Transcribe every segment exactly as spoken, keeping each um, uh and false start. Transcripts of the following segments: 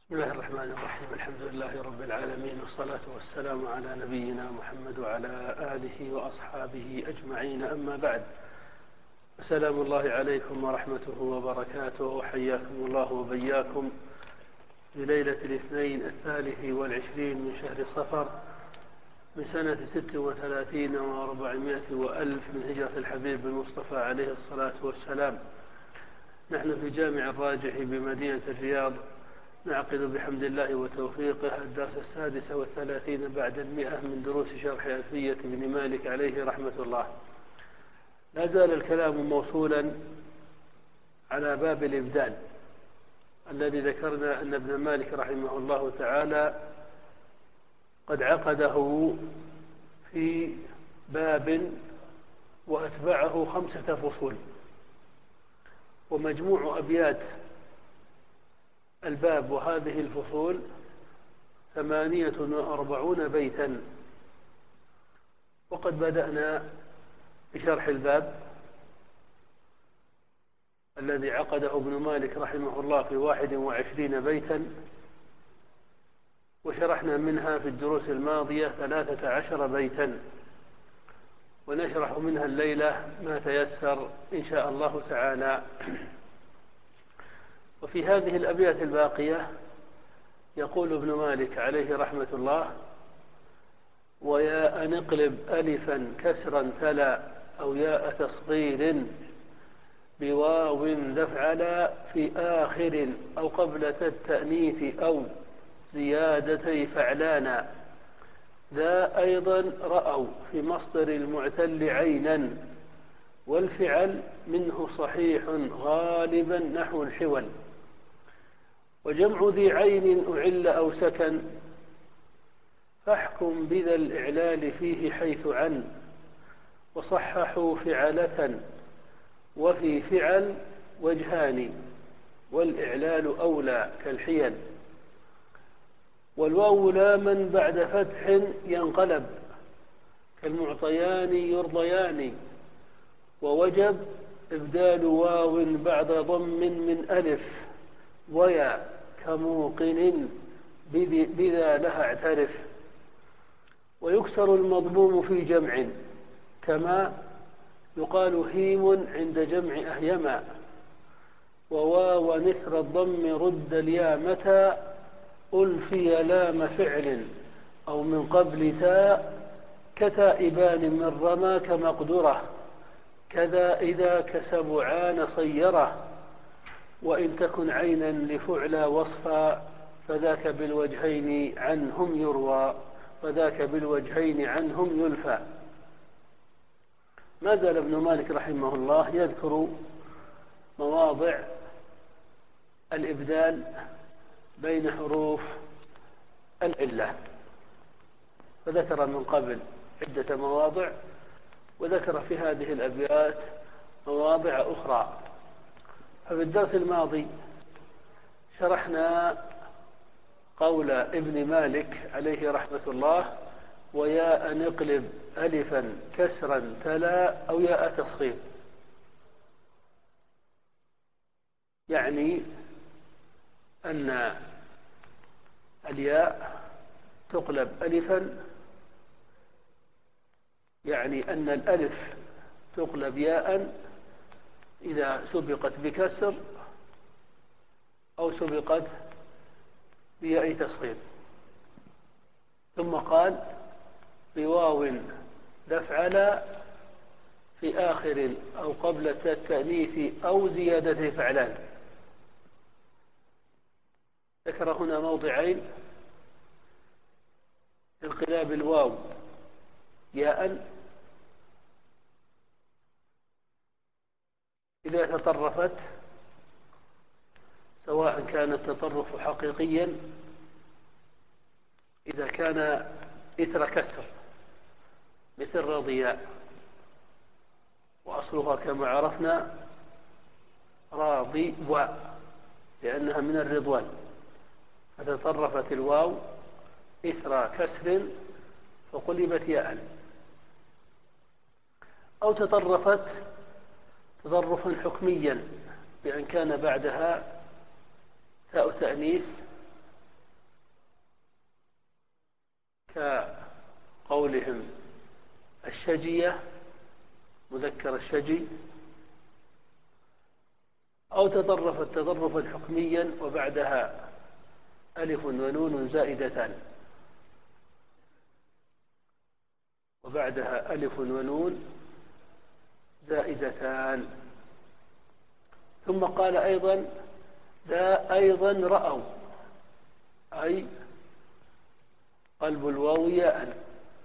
بسم الله الرحمن الرحيم. الحمد لله رب العالمين، والصلاة والسلام على نبينا محمد وعلى آله وأصحابه أجمعين، أما بعد. السلام الله عليكم ورحمته وبركاته، وحياكم الله وبياكم في ليلة الاثنين الثالث والعشرين من شهر صفر من سنة ست وثلاثين وأربعمائة وألف من هجرة الحبيب المصطفى عليه الصلاة والسلام. نحن في جامع الراجح بمدينة الرياض، نعقد بحمد الله وتوفيقه الدرس السادس والثلاثين بعد المئة من دروس شرح ألفية بن مالك عليه رحمة الله. لا زال الكلام موصولا على باب الإبدال الذي ذكرنا أن ابن مالك رحمه الله تعالى قد عقده في باب وأتبعه خمسة فصول، ومجموع أبيات الباب وهذه الفصول ثمانية وأربعون بيتا. وقد بدأنا بشرح الباب الذي عقده ابن مالك رحمه الله في واحد وعشرين بيتا، وشرحنا منها في الدروس الماضية ثلاثة عشر بيتا، ونشرح منها الليلة ما تيسر إن شاء الله تعالى. وفي هذه الأبيات الباقية يقول ابن مالك عليه رحمة الله: ويا نقلب ألفا كسرا تلا أو ياء تصغير بواو دفعلا في آخر أو قبل التأنيث أو زيادتي فعلانا. ذا أيضا رأوا في مصدر المعتل عينا، والفعل منه صحيح غالبا نحو الحول. وجمع ذي عين أعل أو سكن فاحكم بذا الإعلال فيه حيث عن. وصححوا فعلة وفي فعل وجهان، والإعلال أولى كالحيل. والواو لاما بعد فتح ينقلب كالمعطيان يرضيان. ووجب إبدال واو بعد ضم من ألف ويا كموقن بذا لها اعترف. ويكسر المضموم في جمع كما يقال هيم عند جمع أهيما. وواو نثر الضم رد اليا متى ألفي لام فعل أو من قبل تاء كتائبان من رمى كمقدرة. كذا إذا كسبعان صيره، وإن تكن عينا لفعلى وصفا فذاك بالوجهين عنهم يروى فذاك بالوجهين عنهم يلفى. ما زال ابن مالك رحمه الله يذكر مواضع الإبدال بين حروف العلة، فذكر من قبل عدة مواضع، وذكر في هذه الأبيات مواضع أخرى. ففي الدرس الماضي شرحنا قول ابن مالك عليه رحمة الله: ويا نقلب ألفا كسرا تلا أو ياء تصغير، يعني أن الياء تقلب ألفا، يعني أن الألف تقلب ياء إذا سبقت بكسر أو سبقت بياء تصغير. ثم قال: بواو دفعلا في آخر أو قبل التأنيث أو زيادة فعلان. ذكر هنا موضعين: انقلاب الواو ياء إذا تطرفت، سواء كان التطرف حقيقيا إذا كان إثر كسر مثل رضياء، وأصلها كما عرفنا راضي و، لأنها من الرضوان، فتطرفت الواو إثر كسر فقلبت ياء. أو تطرفت تطرفا حكميا بأن كان بعدها تاء تأنيث قولهم الشجية مذكر الشجي، أو تطرفت تطرفا حكميا وبعدها ألف ونون زائدتان، وبعدها ألف ونون زائدتان. ثم قال أيضا ذا أيضا رأوا، أي قلب الواو ياء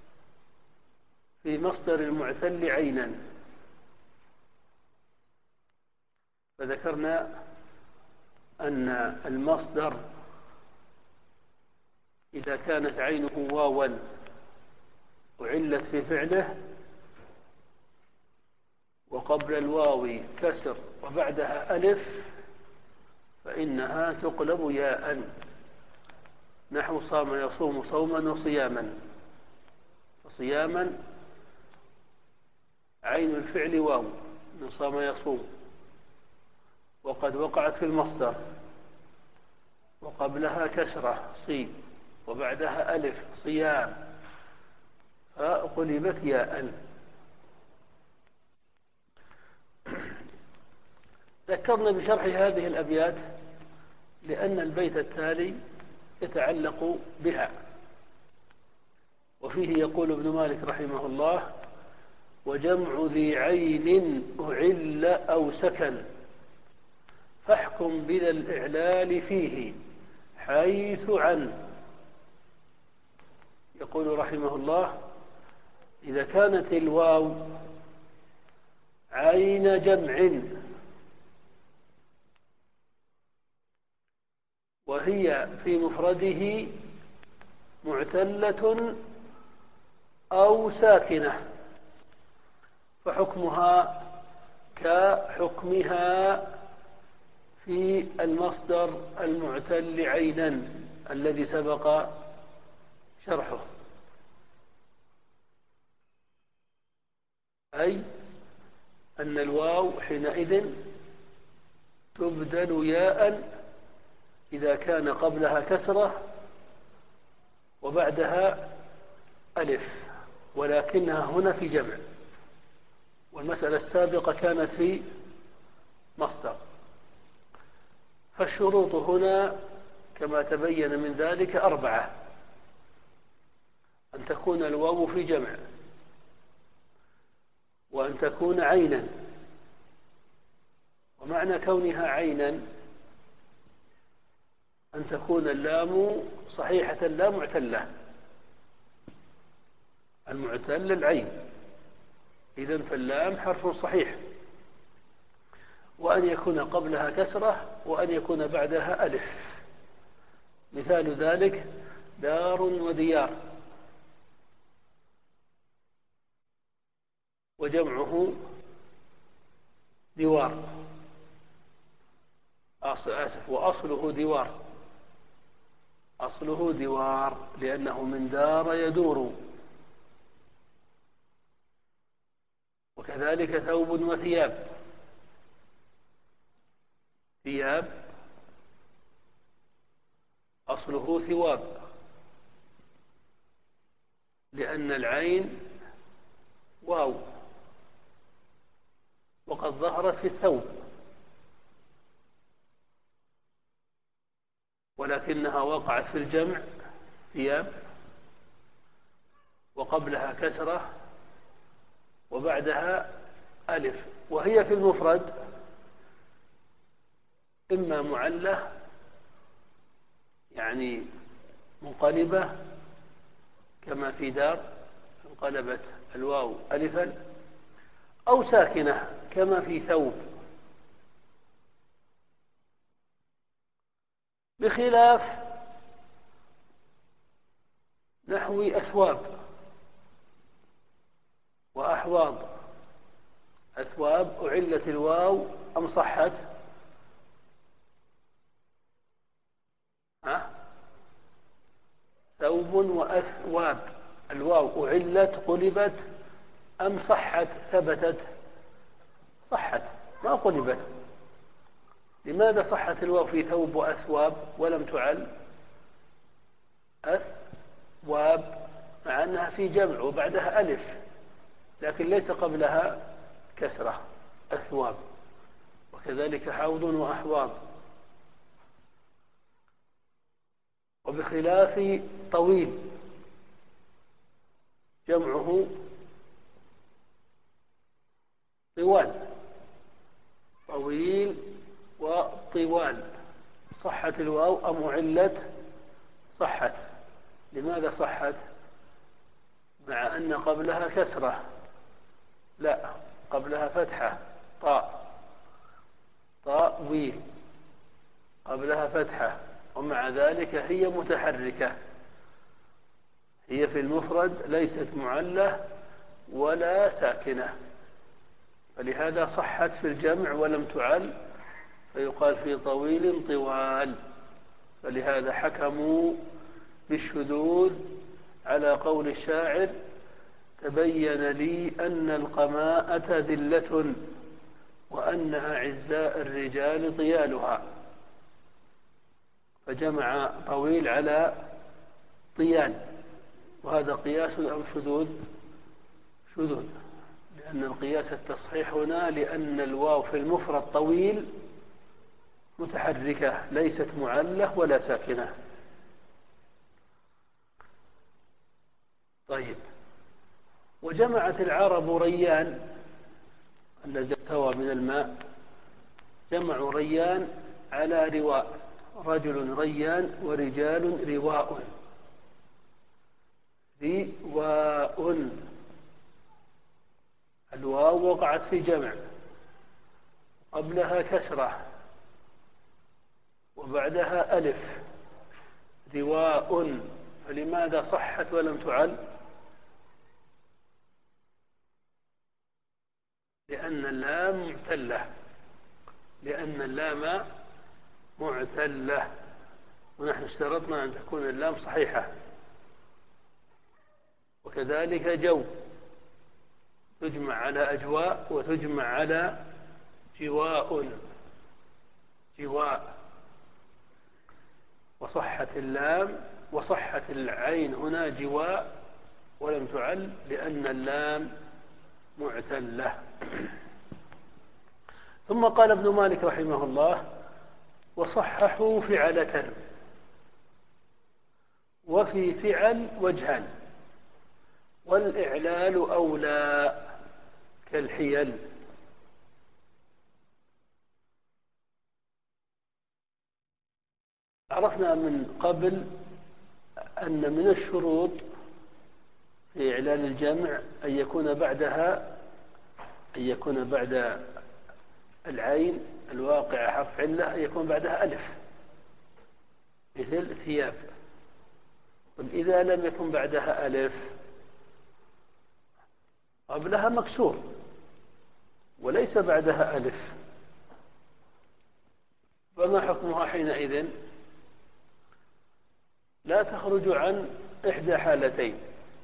في مصدر المعتل عينا. فذكرنا أن المصدر إذا كانت عينه واوا وعلت في فعله وقبل الواو كسر وبعدها ألف فإنها تقلب ياء، نحو صام يصوم صوما وصياما. فصياما عين الفعل واو من صام يصوم، وقد وقعت في المصدر وقبلها كسرة صي وبعدها ألف صيام فقلبت ياء. ذكرنا بشرح هذه الأبيات لأن البيت التالي يتعلق بها، وفيه يقول ابن مالك رحمه الله: وجمع ذي عين أعل أو سكن فاحكم بذا الإعلال فيه حيث عن. يقول رحمه الله: إذا كانت الواو عين جمع وهي في مفرده معتلة أو ساكنة فحكمها كحكمها في المصدر المعتل عينا الذي سبق شرحه، أي أن الواو حينئذ تبدل ياء إذا كان قبلها كسرة وبعدها ألف، ولكنها هنا في جمع، والمسألة السابقة كانت في مصدر. فالشروط هنا كما تبين من ذلك أربعة: أن تكون الواو في جمع، وأن تكون عينا، ومعنى كونها عينا أن تكون اللام صحيحة لا معتلة، المعتل العين، إذن فاللام حرف صحيح، وأن يكون قبلها كسرة، وأن يكون بعدها ألف. مثال ذلك دار وديار، وجمعه دوار، آسف وأصله دوار، أصله دوار لأنه من دار يدور. وكذلك ثوب وثياب، ثياب أصله ثواب لأن العين واو وقد ظهرت في الثوب، ولكنها وقعت في الجمع ثياب وقبلها كسرة وبعدها ألف، وهي في المفرد إما معلة يعني منقلبة كما في دار انقلبت الواو ألفا، أو ساكنة كما في ثوب، بخلاف نحو أثواب وأحواض. أثواب أعلت الواو أم صحت؟ ها؟ ثوب وأثواب، الواو أعلت قلبت أم صحت ثبتت؟ صحت ما قلبت. لماذا صحت الواو في ثوب وأثواب ولم تعل؟ أثواب مع أنها في جمع وبعدها ألف، لكن ليس قبلها كسرة. أثواب، وكذلك حوض وأحواض. وبخلاف طويل جمعه طوال، طويل وطوال. صحت الواو أم علت؟ صحت. لماذا صحت؟ مع أن قبلها كسرة. لا، قبلها فتحة، طاء، طاء ويل، قبلها فتحة، ومع ذلك هي متحركة. هي في المفرد ليست معلة ولا ساكنة، فلهذا صحت في الجمع ولم تعل، فيقال في طويل طوال. فلهذا حكموا بالشذوذ على قول الشاعر: تبين لي أن القماءة ذلة وأنها عزاء الرجال طيالها. فجمع طويل على طيال، وهذا قياس أم شذوذ؟ شذوذ، لأن القياس التصحيح هنا لأن الواو في المفرد طويل متحركة ليست معلة ولا ساكنة. طيب، وجمعت العرب ريان الذي ارتوى من الماء، جمعوا ريان على رواء، رجل ريان ورجال رواء. رواء، الواو وقعت في جمع، قبلها كسرة وبعدها ألف، رواء. فلماذا صحت ولم تعل؟ لأن اللام معتلة، لأن اللام معتلة، ونحن اشترطنا أن تكون اللام صحيحة. وكذلك جو، تجمع على أجواء وتجمع على جواء، جواء. وصحت اللام وصحت العين هنا جواء ولم تعل لأن اللام معتلة. ثم قال ابن مالك رحمه الله: وصححوا فعلة. وفي فعل وجهان، والإعلال أولى كالحيل. عرفنا من قبل أن من الشروط في إعلال الجمع أن يكون بعدها أن يكون بعد العين الواقع حرف علة، أن يكون بعدها ألف، مثل ثياب. طيب، إذا لم يكن بعدها ألف، قبلها مكسور وليس بعدها ألف، فما حكمها حينئذ؟ لا تخرج عن إحدى حالتين: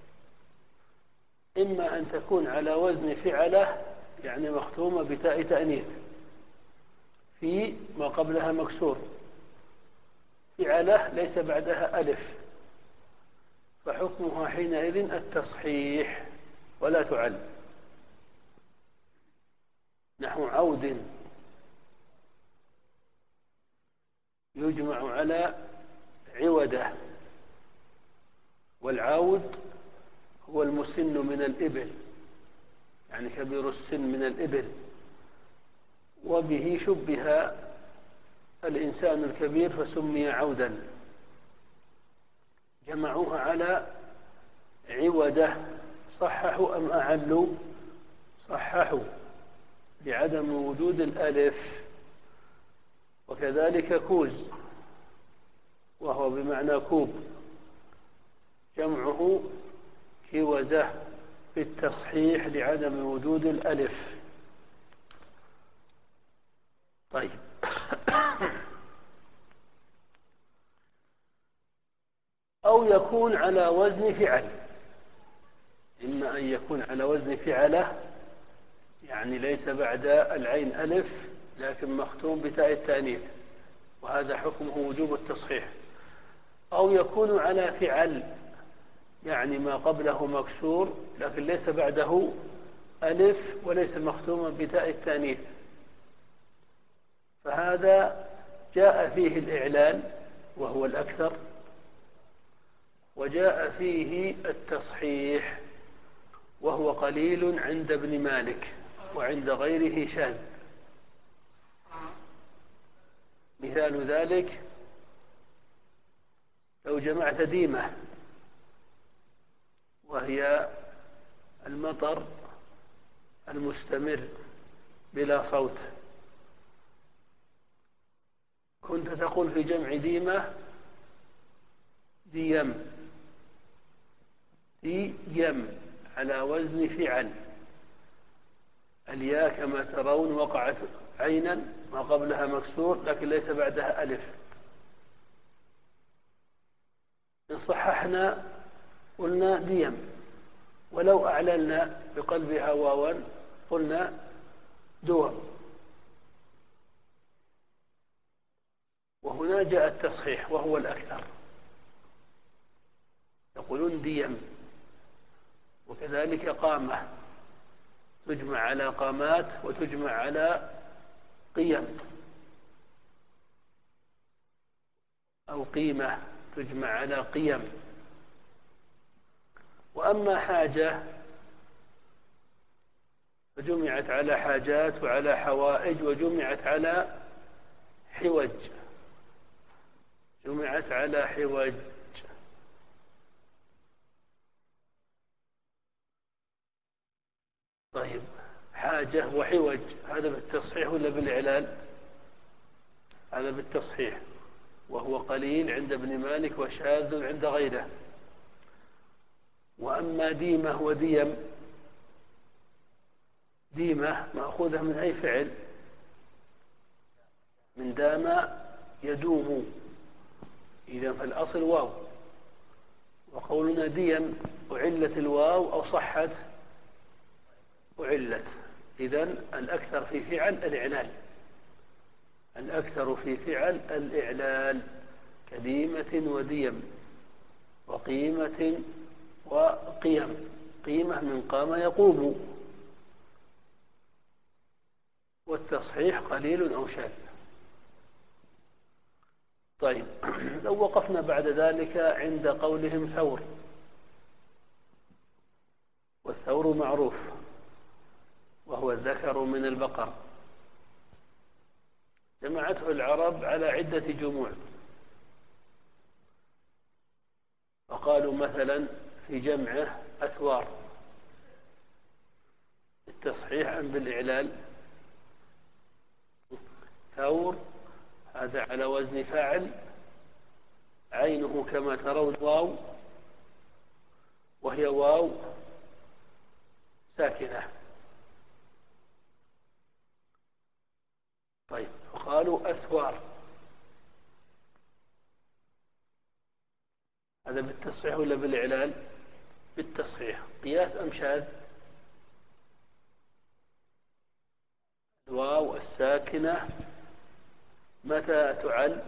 إما أن تكون على وزن فعلة، يعني مختومة بتاء تأنيث في ما قبلها مكسور، فعلة ليس بعدها ألف، فحكمها حينئذ التصحيح ولا تعل. نحو عود، يجمع على عودة، والعود هو المسن من الإبل، يعني كبير السن من الإبل، وبه شبه الإنسان الكبير فسمي عودا. جمعوها على عودة، صححوا أم أعلوا؟ صححوا لعدم وجود الألف. وكذلك كوز، وهو بمعنى كوب، جمعه كوزة في التصحيح لعدم وجود الألف. طيب، أو يكون على وزن فعل، إما أن يكون على وزن فعلة، يعني ليس بعد العين ألف لكن مختوم بتاء التأنيث، وهذا حكمه وجوب التصحيح. أو يكون على فعل، يعني ما قبله مكسور لكن ليس بعده ألف وليس مختوما بتاء التانيث، فهذا جاء فيه الإعلال وهو الأكثر، وجاء فيه التصحيح وهو قليل عند ابن مالك وعند غيره شاذ. مثال ذلك لو جمعت ديمة وهي المطر المستمر بلا صوت، كنت تقول في جمع ديمة ديم، ديم على وزن فعل، الياء كما ترون وقعت عينا ما قبلها مكسور لكن ليس بعدها ألف. إن صححنا قلنا ديم، ولو أعللنا بقلبها واوا قلنا دوم. وهنا جاء التصحيح وهو الأكثر، يقولون ديم. وكذلك قامة تجمع على قامات وتجمع على قيم، أو قيمة تجمع على قيم. وأما حاجة فجمعت على حاجات وعلى حوائج وجمعت على حوج، جمعت على حوج. طيب، حاجة وحوج هذا بالتصحيح ولا بالإعلال؟ هذا بالتصحيح وهو قليل عند ابن مالك وشاذ عند غيره. وأما ديمة وديم، ديمة مأخوذة من أي فعل؟ من دام يدوم، إذا فالأصل واو. وقولنا ديم أعلت الواو أو صحت أعلت، إذا الأكثر في فعل الإعلال، الأكثر في فعل الإعلال كديمة وديم وقيمة وقيم. قيمة من قام يقوم. والتصحيح قليل أو شاذ. طيب، لو وقفنا بعد ذلك عند قولهم ثور، والثور معروف وهو الذكر من البقر، جمعته العرب على عدة جموع، فقالوا مثلا في جمعه أثوار بالتصحيح أم بالإعلال؟ ثور هذا على وزن فاعل، عينه كما ترون واو، وهي واو ساكنة. طيب، فقالوا أثوار، هذا بالتصحيح ولا بالإعلال؟ بالتصحيح. قياس أم شاذ؟ الواو الساكنة متى تعل؟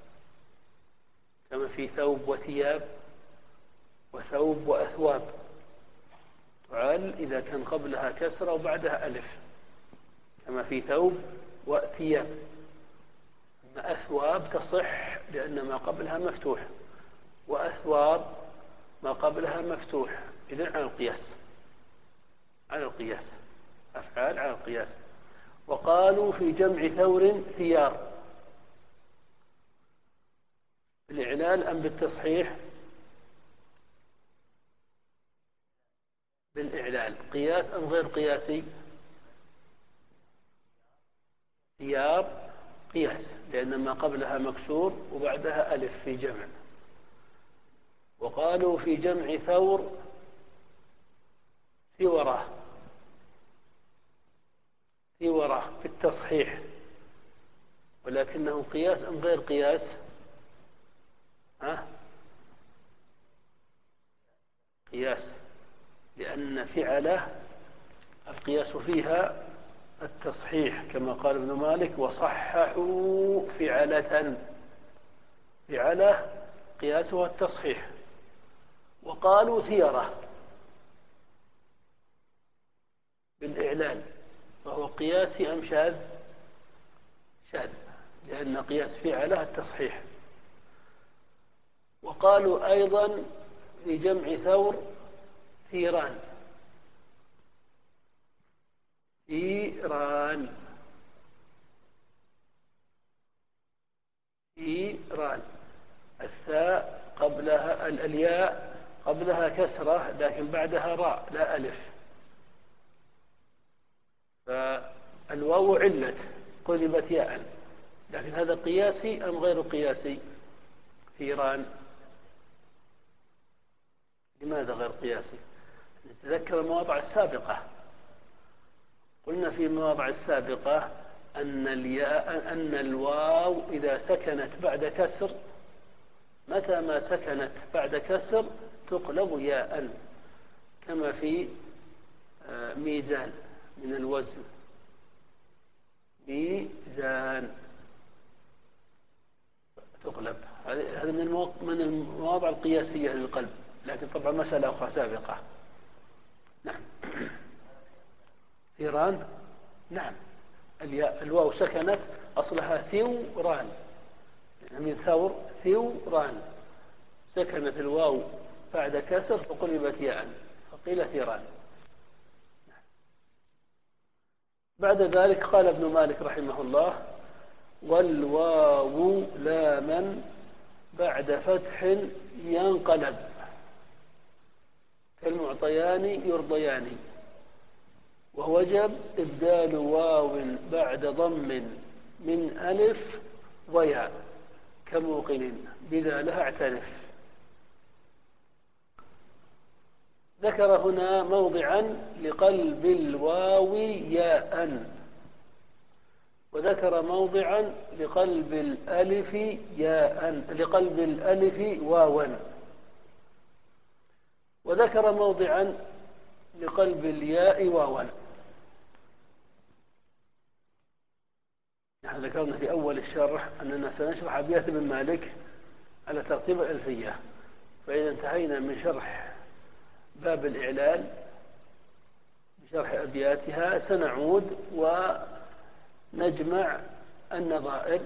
كما في ثوب وثياب وثوب وأثواب، تعل إذا كان قبلها كسرة وبعدها ألف، كما في ثوب وثياب. أما أثواب تصح لأن ما قبلها مفتوح، وأثواب ما قبلها مفتوح، إذن على القياس، على القياس، أفعال على القياس. وقالوا في جمع ثور ثيار، بالإعلال أم بالتصحيح؟ بالإعلال. قياس أم غير قياسي؟ ثيار قياس لأن ما قبلها مكسور وبعدها ألف في جمع. وقالوا في جمع ثور ثورة، ثورة في التصحيح، ولكنه قياس أم غير قياس؟ ها؟ قياس، لأن فعله القياس فيها التصحيح كما قال ابن مالك وصححوا فعلة. فعلة قياسها التصحيح، وقالوا ثيرة بالإعلان، فهو قياسي أم شاذ؟ شاذ، لأن قياس فعله التصحيح. وقالوا أيضا في جمع ثور ثيران، ثيران ثيران، الثاء قبلها الياء قبلها كسرة لكن بعدها راء لا ألف، فالواو علت قلبت ياء، لكن هذا قياسي أم غير قياسي؟ ثيران لماذا غير قياسي؟ نتذكر المواضع السابقة، قلنا في المواضع السابقة أن الياء أن الواو إذا سكنت بعد كسر، متى ما سكنت بعد كسر تقلب ياء، كما في ميزان من الوزن، ميزان تقلب، هذا من المواضع القياسية للقلب، لكن طبعا مسألة أخرى سابقة. نعم. ثيران، نعم، الواو سكنت أصلها ثوران، من ثور ثوران، سكنت الواو بعد كسر فقلبت ياء فقيل ثيران. بعد ذلك قال ابن مالك رحمه الله: والواو لاما بعد فتح ينقلب كالمعطيان يرضيان، ووجب إبدال واو بعد ضم من ألف وياء كموقن بذا لها اعترف. ذكر هنا موضعا لقلب الواو ياء، وذكر موضعا لقلب الألف ياء لقلب الألف واوا، وذكر موضعا لقلب الياء واوا. نحن ذكرنا في أول الشرح أننا سنشرح أبيات ابن مالك على ترتيب الألفية، فإذا انتهينا من شرح باب الإعلال بشرح أبياتها سنعود ونجمع النظائر،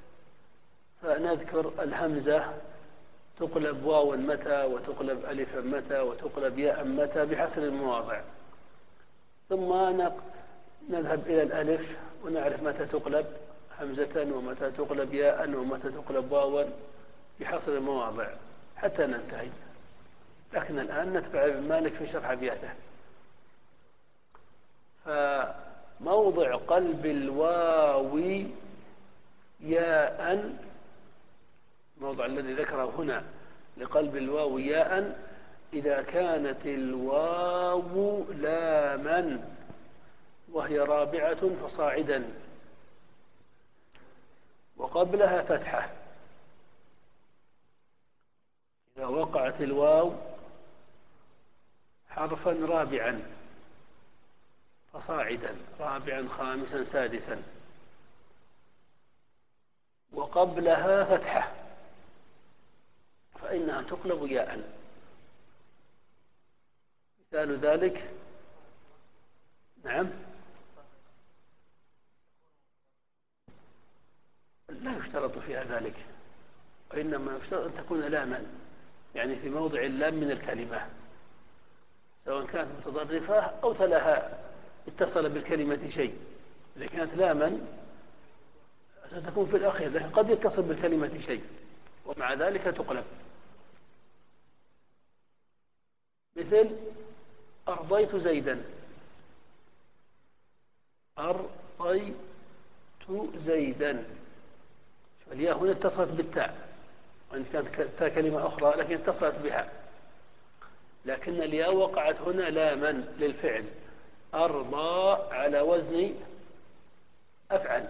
فنذكر الهمزة تقلب واوا متى، وتقلب ألفا متى، وتقلب ياء متى بحسب المواضع، ثم نذهب إلى الألف ونعرف متى تقلب همزة ومتى تقلب ياء ومتى تقلب واوا بحسب المواضع حتى ننتهي. لكن الآن نتبع ابن مالك في شرح أبياته. فموضع قلب الواو ياء، الموضع الذي ذكره هنا لقلب الواو ياء إذا كانت الواو لاما وهي رابعة فصاعدا وقبلها فتحة. إذا وقعت الواو حرفا رابعا فصاعدا، رابعا خامسا سادسا، وقبلها فتحة، فإنها تقلب ياء. مثال ذلك، نعم، لا يشترط فيها ذلك، وإنما يشترط أن تكون لاما، يعني في موضع اللام من الكلمة، سواء كانت متضرفة أو تلاها اتصل بالكلمة شيء. إذا كانت لاما ستكون في الأخير، لكن قد يتصل بالكلمة شيء ومع ذلك تقلب. مثل أرضيت زيدا، أرضيت زيدا، الياء هنا اتصلت بالتاء، وإن كانت تاء كلمة أخرى لكن اتصلت بها، لكن الياء وقعت هنا لاما للفعل. أرضى على وزن أفعل،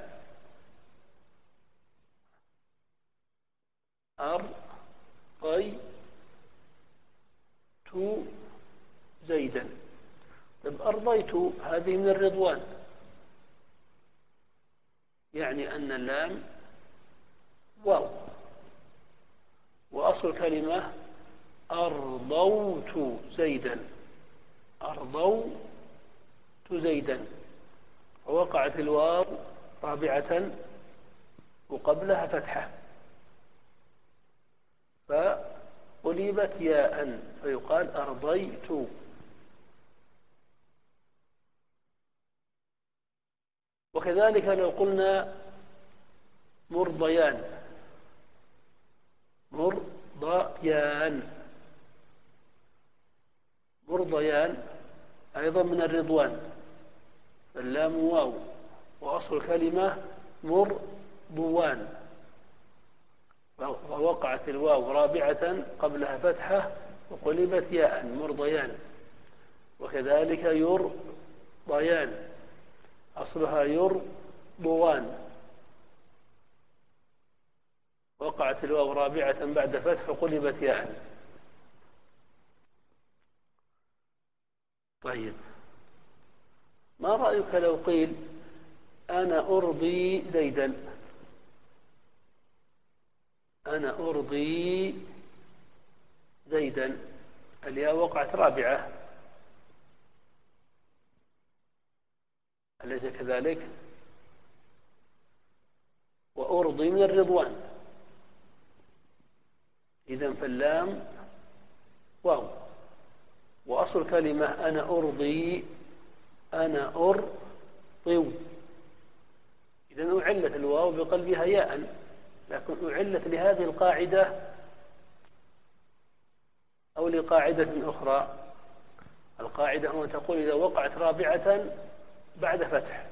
أرضيت زيدا. طيب أرضيت هذه من الرضوان، يعني أن اللام واو، وأصل الكلمة أرضوت زيدا، أرضوت زيدا، ووقعت الواو رابعة وقبلها فتحة فقلبت ياء فيقال أرضيت. وكذلك لو قلنا مرضيان، مرضيان، مرضيان أيضا من الرضوان، اللام واو، وأصل الكلمة مرضوان، ووقعت الواو رابعة قبلها فتحة وقلبت ياء مرضيان. وكذلك يرضيان أصلها يرضوان، وقعت الواو رابعة بعد فتح وقلبت ياء. طيب، ما رأيك لو قيل أنا أرضي زيدا؟ أنا أرضي زيدا، الياء وقعت رابعة، أليس كذلك؟ وأرضي من الرضوان، إذن فاللام واو، وأصل كلمة أنا أرضي، أنا أرضو، إذن أعلت الواو بقلبها ياء، لكن أعلت لهذه القاعدة أو لقاعدة أخرى. القاعدة هو تقول إذا وقعت رابعة بعد فتح،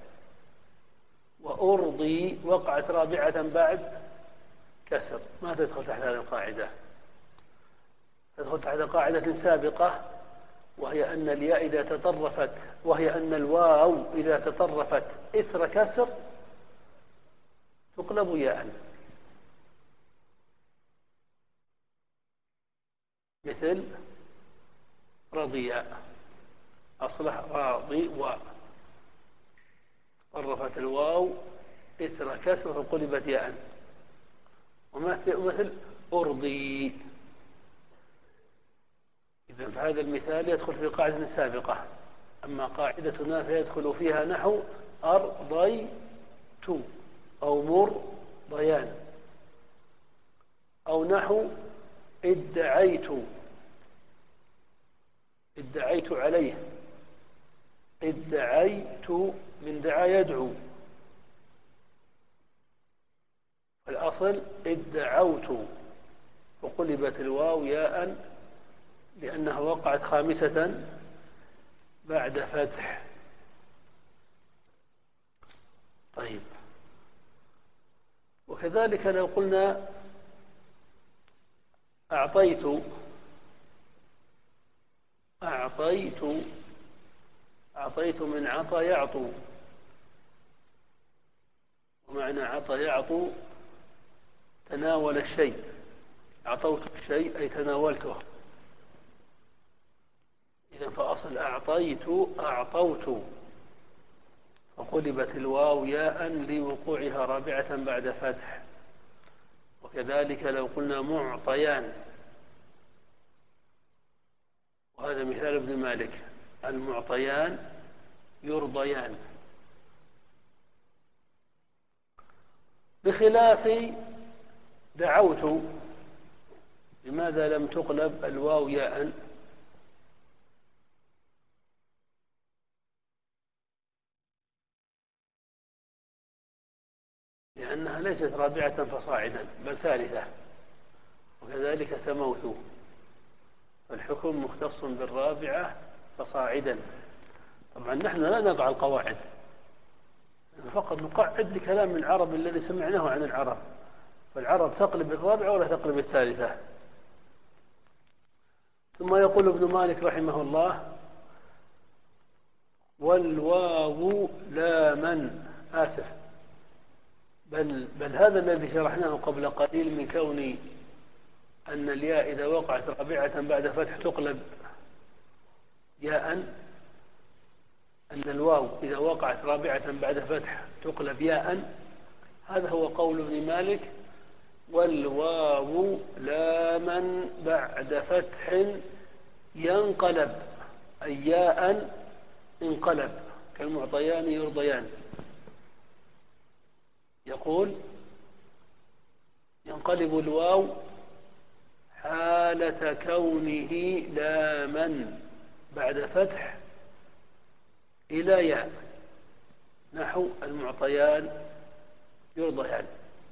وأرضي وقعت رابعة بعد كسر، ما تدخل تحت هذه القاعدة، تدخل تحت قاعدة سابقة، وهي أن الياء إذا تطرفت، وهي أن الواو إذا تطرفت إثر كسر تقلب ياء، مثل رضي، أصلح راضي، وطرفت الواو إثر كسر فقلبت ياء. ومثل أرضي، إذا فهذا المثال يدخل في قاعدة سابقة، أما قاعدتنا فيدخل فيها نحو أرضيت أو مرضيان، أو نحو ادعيت، ادعيت عليه، ادعيت من دعا يدعو، الأصل ادعوت، وقلبت الواو ياء لأنها وقعت خامسة بعد فتح. طيب، وكذلك لو قلنا أعطيت، أعطيت، أعطيت من عطى يعطو، ومعنى عطى يعطو تناول الشيء، أعطوت الشيء أي تناولته، إذا فأصل أعطيت أعطوت، فقلبت الواو ياء لوقوعها رابعة بعد فتح. وكذلك لو قلنا معطيان، وهذا مثال ابن مالك، المعطيان يرضيان، بخلاف دعوت، لماذا لم تقلب الواو ياء؟ لأنها ليست رابعة فصاعدا بل ثالثة، وكذلك سموت، فالحكم مختص بالرابعة فصاعدا. طبعا نحن لا نضع القواعد، فقط نقعد لكلام العرب الذي سمعناه عن العرب، فالعرب تقلب الرابعة ولا تقلب الثالثة. ثم يقول ابن مالك رحمه الله: والواو لا من آسف بل, بل هذا الذي شرحناه قبل قليل من كون أن الياء إذا وقعت رابعة بعد فتح تقلب ياء، أن الواو إذا وقعت رابعة بعد فتح تقلب ياء، هذا هو قول ابن مالك: والواو لا لاما بعد فتح ينقلب، أي ياء انقلب كالمعطيان يرضيان. يقول ينقلب الواو حالة كونه لاما بعد فتح إلى ياء، نحو المعطيان يرضيان.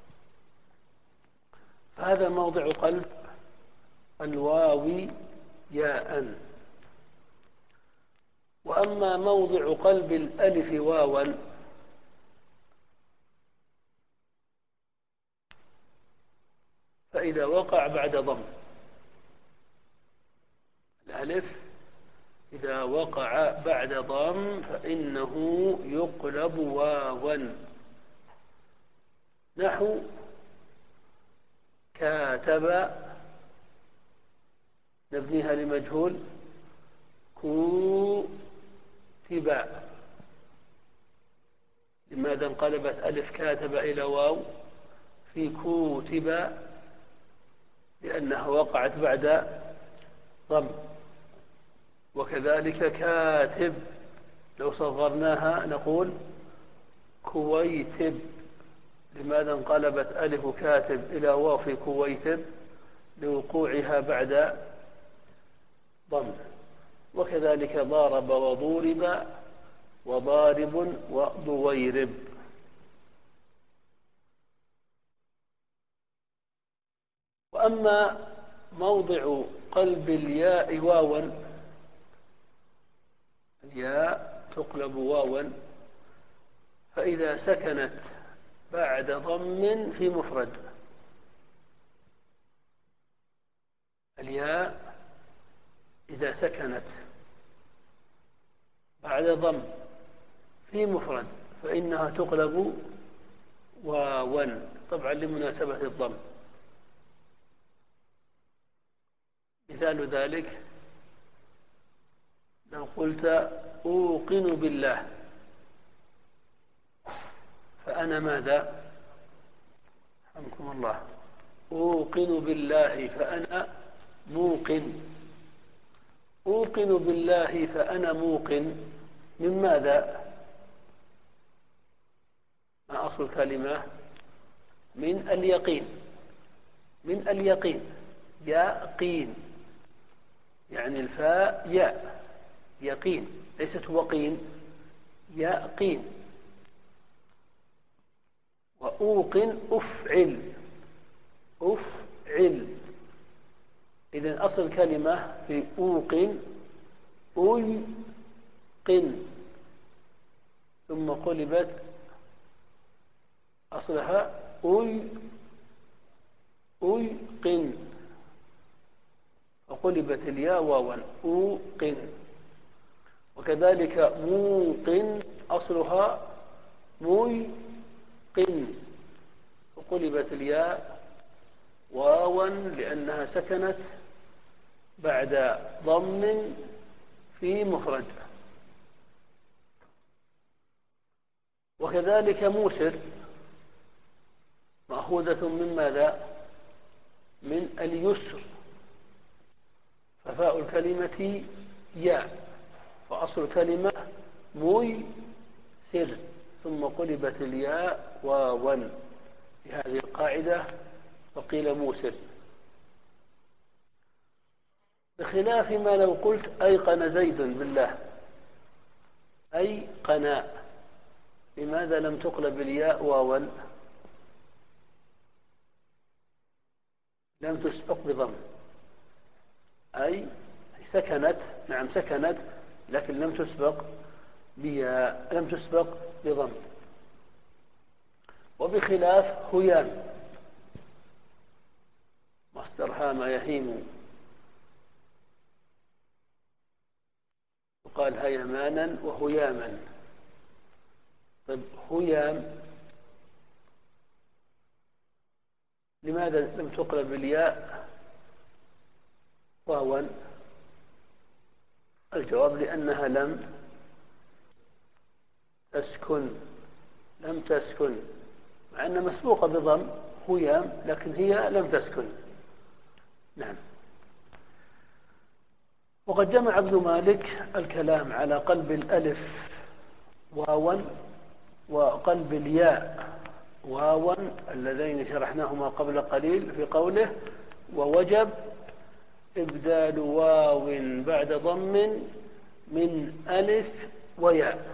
فهذا موضع قلب الواو ياء. وأما موضع قلب الألف واوا فإذا وقع بعد ضم، الألف إذا وقع بعد ضم فإنه يقلب واوا، نحو كاتب نبنيها لمجهول كوتب. لماذا انقلبت ألف كاتب إلى واو في كوتب؟ لأنها وقعت بعد ضم. وكذلك كاتب لو صغرناها نقول كويتب. لماذا انقلبت ألف كاتب إلى واو في كويتب؟ لوقوعها بعد ضم. وكذلك ضارب وضورب وضارب وضويرب. وأما موضع قلب الياء واوا، الياء تقلب واوا فإذا سكنت بعد ضم في مفرد. الياء إذا سكنت بعد ضم في مفرد فإنها تقلب واوا، طبعا لمناسبة الضم. مثال ذلك لو قلت أوقن بالله فأنا ماذا؟ رحمكم الله. أوقن بالله فأنا موقن. أوقن بالله فأنا موقن من ماذا؟ ما أصل الكلمة؟ من اليقين. من اليقين، يقين، يعني الفاء ياء، يقين ليست وقين، يقين. وأوقن أفعل، أفعل. إذن أصل الكلمة في أوقن أيقن، ثم قلبت أصلها أي أيقن، وقلبت الياء واوا أوقن. وكذلك موقن أصلها موقن، وقلبت الياء واوا لأنها سكنت بعد ضم في مفرد. وكذلك موسر مأخوذة من ماذا؟ من اليسر، ففاء الكلمة ياء، وأصل الكلمة ميسر، ثم قلبت الياء واوا. بهذه القاعدة فقيل موسر. بخلاف ما لو قلت أيقن زيد بالله، أيقن، لماذا لم تقلب الياء واوا؟ لم تسبق بضم، أي سكنت، نعم سكنت، لكن لم تسبق بياء، لم تسبق بضم. وبخلاف هيام، مصدر هام يهيم، وقال هيمانا وهياما. طيب هيام لماذا لم تقلب الياء واوا؟ الجواب لأنها لم تسكن، لم تسكن، مع أن مسبوقة بضم هيام، لكن هي لم تسكن. وقد جمع ابن مالك الكلام على قلب الألف واوا وقلب الياء واوا اللذين شرحناهما قبل قليل في قوله ووجب إبدال واو بعد ضم من ألف وياء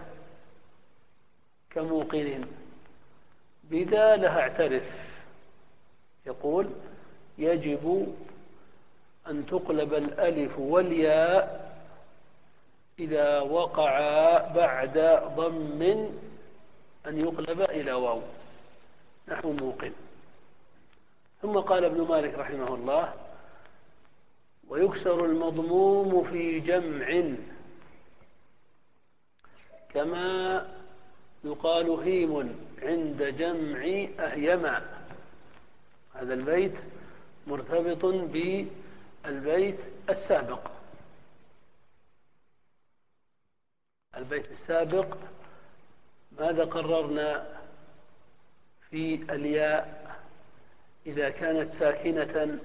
كموقن بذا لها اعترف. يقول يجب أن تقلب الألف والياء إذا وقع بعد ضم أن يقلب إلى واو نحو موقن. ثم قال ابن مالك رحمه الله ويكسر المضموم في جمع كما يقال هيم عند جمع أهيما. هذا البيت مرتبط بالبيت السابق. البيت السابق ماذا قررنا في الياء إذا كانت ساكنة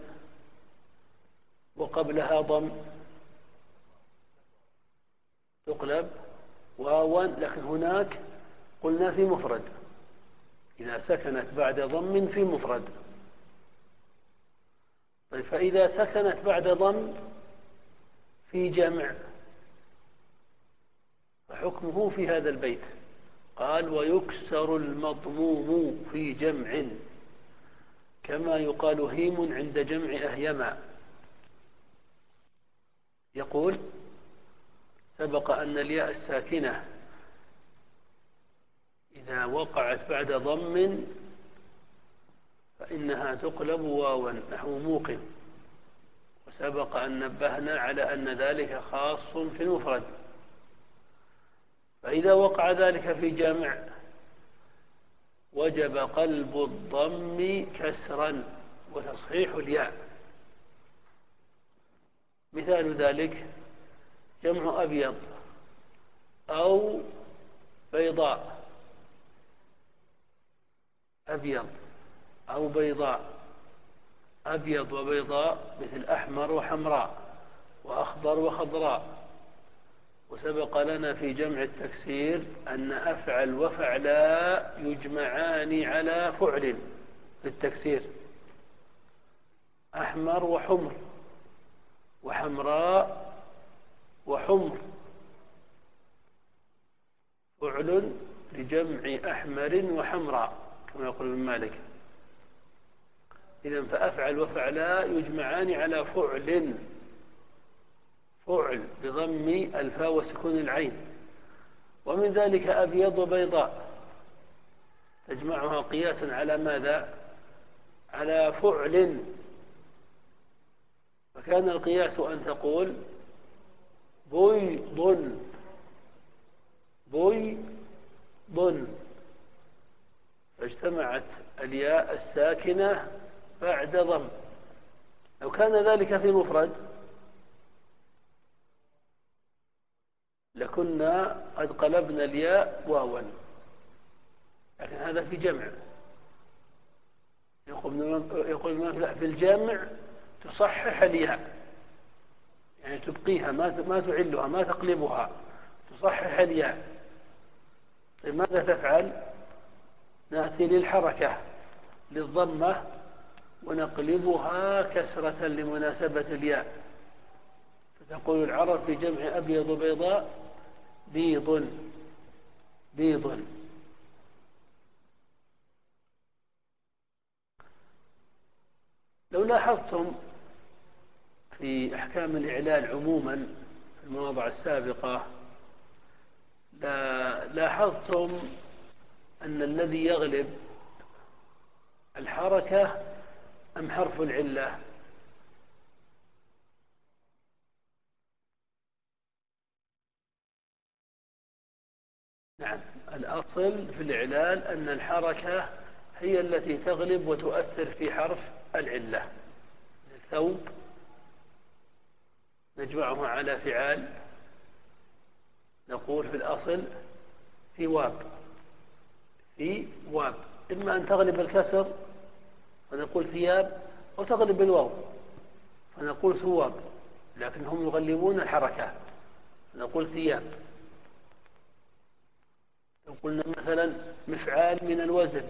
وقبلها ضم تقلب واوا، لكن هناك قلنا في مفرد إذا سكنت بعد ضم في مفرد. طيب فإذا سكنت بعد ضم في جمع فحكمه في هذا البيت. قال ويكسر المضموم في جمع كما يقال هيم عند جمع أهيما. يقول سبق أن الياء الساكنة إذا وقعت بعد ضم فإنها تقلب واوا نحو موقن، وسبق أن نبهنا على أن ذلك خاص في المفرد. فإذا وقع ذلك في جمع وجب قلب الضم كسرا وتصحيح الياء. مثال ذلك جمع أبيض أو بيضاء، أبيض أو بيضاء. أبيض وبيضاء مثل أحمر وحمراء وأخضر وخضراء. وسبق لنا في جمع التكسير أن أفعل وفعلاء يجمعان على فعل في التكسير، أحمر وحمر وحمراء وحمر، فعل لجمع أحمر وحمراء كما يقول ابن مالك. إذن فأفعل وفعلاء يجمعان على فعل، فعل بضم الفاء وسكون العين. ومن ذلك أبيض وبيضاء تجمعها قياسا على ماذا؟ على فعل. فكان القياس أن تقول بيض بيض، فاجتمعت الياء الساكنة بعد ضم. لو كان ذلك في مفرد لكنا قد قلبنا الياء واوا، لكن هذا في جمع. يقول لا، في الجمع تصحح الياء، يعني تبقيها ما تعلها ما تقلبها، تصحح الياء. طيب ماذا تفعل؟ نأتي للحركة للضمة ونقلبها كسرة لمناسبة الياء، فتقول العرب في جمع أبيض وبيضاء بيض بيض. لو لاحظتم في أحكام الإعلال عموما في المواضع السابقة لاحظتم أن الذي يغلب الحركة أم حرف العلة؟ نعم، الأصل في الإعلال أن الحركة هي التي تغلب وتؤثر في حرف العلة. الثوب نجمعه على فعال، نقول في الأصل في واب في واب، إما أن تغلب الكسر فنقول ثياب، أو تغلب الواو فنقول ثواب. لكنهم يغلبون الحركة. نقول ثياب. لو قلنا مثلا مفعال من الوزن،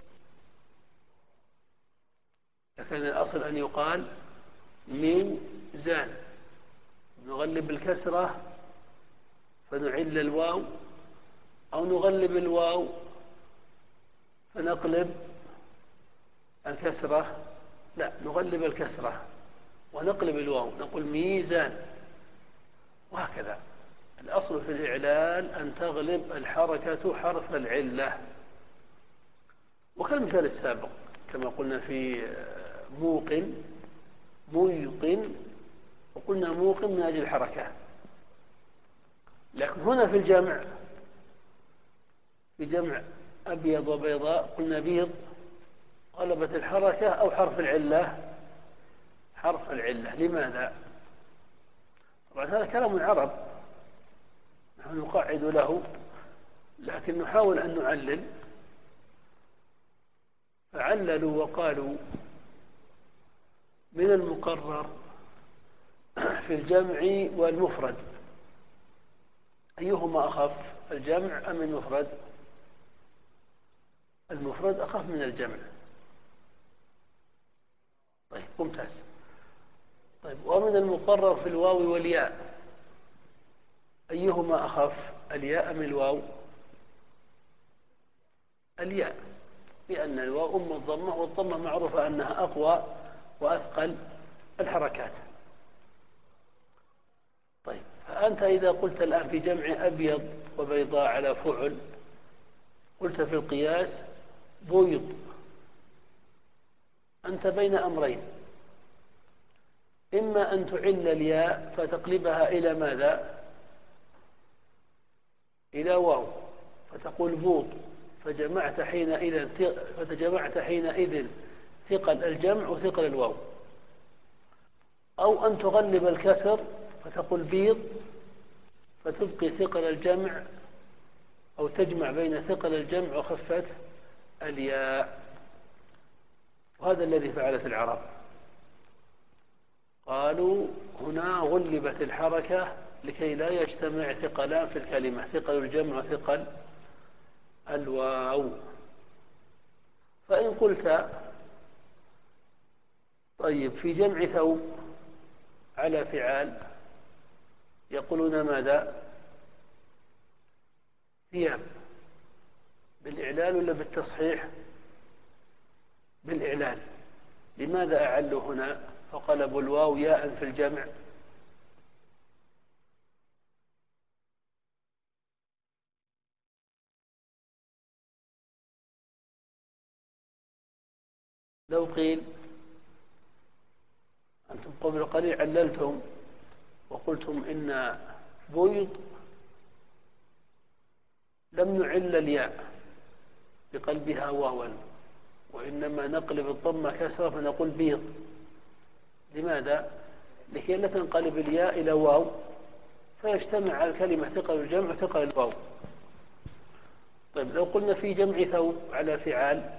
لكن الأصل أن يقال ميزان. نغلب الكسرة فنعل الواو، أو نغلب الواو فنقلب الكسرة، لا نغلب الكسرة ونقلب الواو نقول ميزان، وهكذا. الأصل في الإعلال أن تغلب الحركة حرف العلة. وكالمثال السابق كما قلنا في موقن موقن، وقلنا موقن من أجل الحركة. لكن هنا في الجمع في جمع أبيض وبيضاء قلنا بيض، غلبت الحركة أو حرف العلة حرف العلة. لماذا؟ طبعا هذا كلام العرب نحن نقعد له، لكن نحاول أن نعلل. فعللوا وقالوا من المقرر في الجمع والمفرد أيهما أخف، الجمع أم المفرد؟ المفرد أخف من الجمع. طيب ممتاز. طيب ومن المقرر في الواو والياء أيهما أخف، الياء أم الواو؟ الياء، لأن الواو أم الضمة، والضمة معروفة أنها أقوى وأثقل الحركات. طيب فأنت إذا قلت الآن في جمع أبيض وبيضاء على فعل، قلت في القياس بيض، أنت بين أمرين: إما أن تعل الياء فتقلبها إلى ماذا؟ إلى واو، فتقول بوط، فجمعت حينئذ فتجمعت حينئذ ثقل الجمع وثقل الواو. أو أن تغلب الكسر فتقول بيض، فتبقي ثقل الجمع، أو تجمع بين ثقل الجمع وخفة الياء. وهذا الذي فعلت العرب. قالوا هنا غلبت الحركة لكي لا يجتمع ثقلان في الكلمة، ثقل الجمع وثقل الواو. فإن قلت طيب في جمع ثوب على فعال، يقولون ماذا؟ ثياب. بالإعلال ولا بالتصحيح؟ بالإعلال. لماذا أعلوا هنا فقلبوا الواو ياء في الجمع؟ لو قيل أنتم قبل قليل عللتم وقلتم إن بيض لم نعل الياء بقلبها واوا، وإنما نقلب الضمة كسرة فنقول بيض. لماذا؟ لكي لا تنقلب الياء إلى واو فيجتمع على الكلمة ثقل الجمع ثقل الواو. طيب لو قلنا في جمع ثوب على فعال،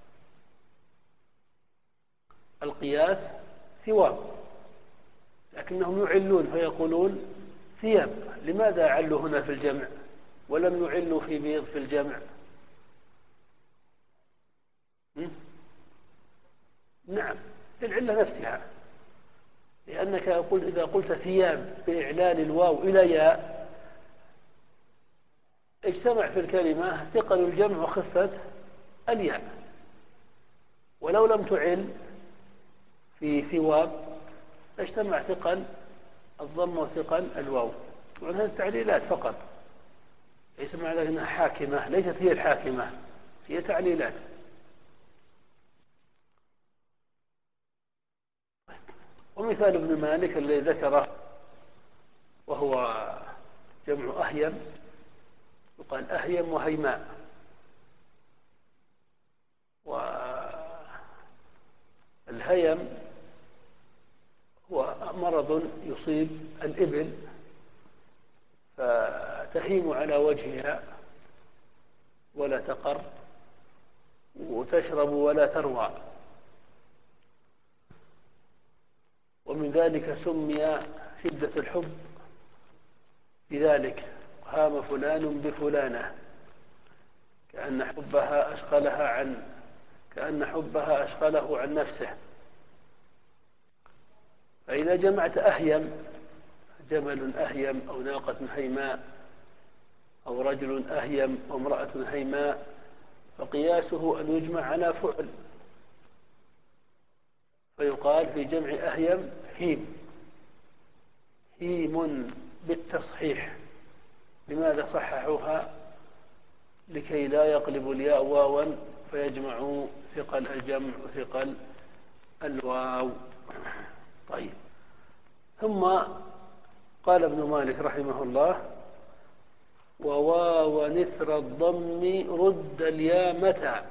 القياس ثواب، لكنهم يعلون فيقولون ثياب. لماذا علوا هنا في الجمع ولم يعلوا في بيض في الجمع؟ نعم، العلة نفسها، لأنك أقول إذا قلت ثياب بإعلال الواو إلى ياء اجتمع في الكلمة ثقل الجمع وخفة الياء. ولو لم تعل في ثواب اجتمع ثقل الضم وثقل الواو. وهذه التعليلات فقط، ليس معنى أنها حاكمة، ليست هي الحاكمة، هي تعليلات. ومثال ابن مالك الذي ذكره وهو جمع أهيم، يقال أهيم وهيماء. والهيم هو مرض يصيب الإبل فتهيم على وجهها ولا تقر، وتشرب ولا تروى، ومن ذلك سمي شدة الحب لذلك هام فلان بفلانة، كأن حبها أشغلها عن كأن حبها أشغله عن نفسه. فإذا جمعت أهيم، جمل أهيم أو ناقة هيماء أو رجل أهيم وامرأة هيماء، فقياسه أن يجمع على فعل، فيقال في جمع أهيم هيم، هيم بالتصحيح. لماذا صححوها؟ لكي لا يقلب الياء واوا فيجمع ثقل الجمع وثقل الواو. طيب، ثم قال ابن مالك رحمه الله: وواو نثر الضم رد اليا متى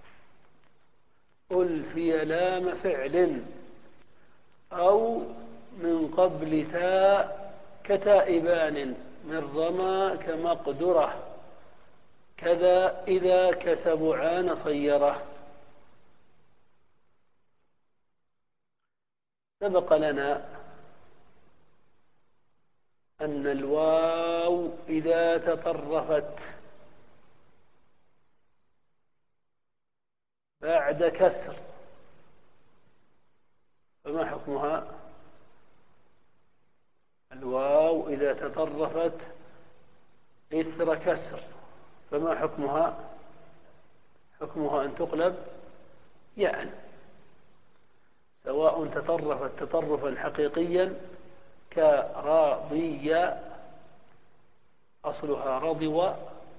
ألفي لام فعل أو من قبل تاء كتائبان من رمى كمقدرة كذا إذا كسبعان صيره. سبق لنا أن الواو إذا تطرفت بعد كسر فما حكمها؟ الواو إذا تطرفت إثر كسر فما حكمها؟ حكمها أن تقلب يعني، سواء تطرفت تطرفا حقيقيا كراضية أصلها رضوى،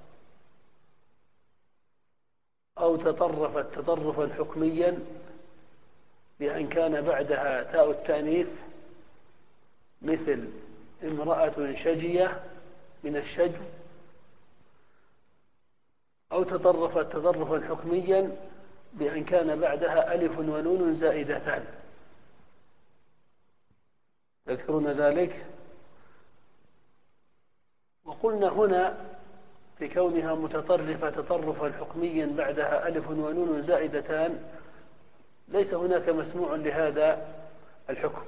أو تطرفت تطرفا حكميا بأن كان بعدها تاء التانيث مثل امرأة شجية من الشجو، أو تطرفت تطرفا حكميا بأن كان بعدها ألف ونون زائدتان. تذكرون ذلك؟ وقلنا هنا في كونها متطرفة تطرفا حكميا بعدها ألف ونون زائدتان ليس هناك مسموع لهذا الحكم،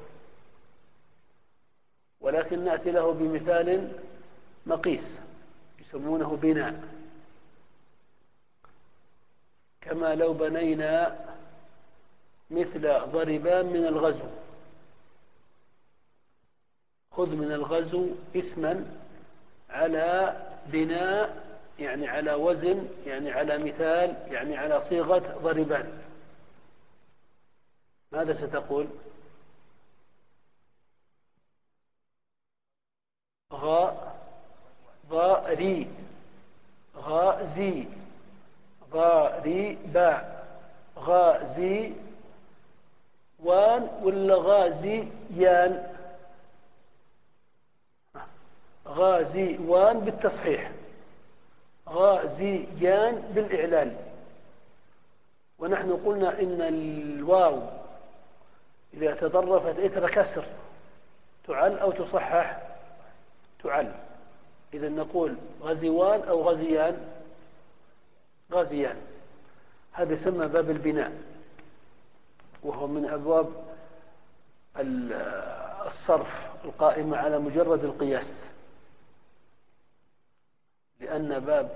ولكن نأتي له بمثال مقيس يسمونه بناء، كما لو بنينا مثل ضربان من الغزو. خذ من الغزو اسما على بناء، يعني على وزن، يعني على مثال، يعني على صيغة ضربان. ماذا ستقول؟ غاء ضاء ري غاء زي ضاء ري باء غاء زي وان ولا غازي يان؟ غازي وان بالتصحيح، غازي يان بالإعلان. ونحن قلنا إن الواو إذا تطرفت إثر كسر تعل أو تصحح؟ تعل. إذا نقول غزوان أو غزيان؟ غازيان. هذا يسمى باب البناء، وهو من أبواب الصرف القائمة على مجرد القياس، لأن باب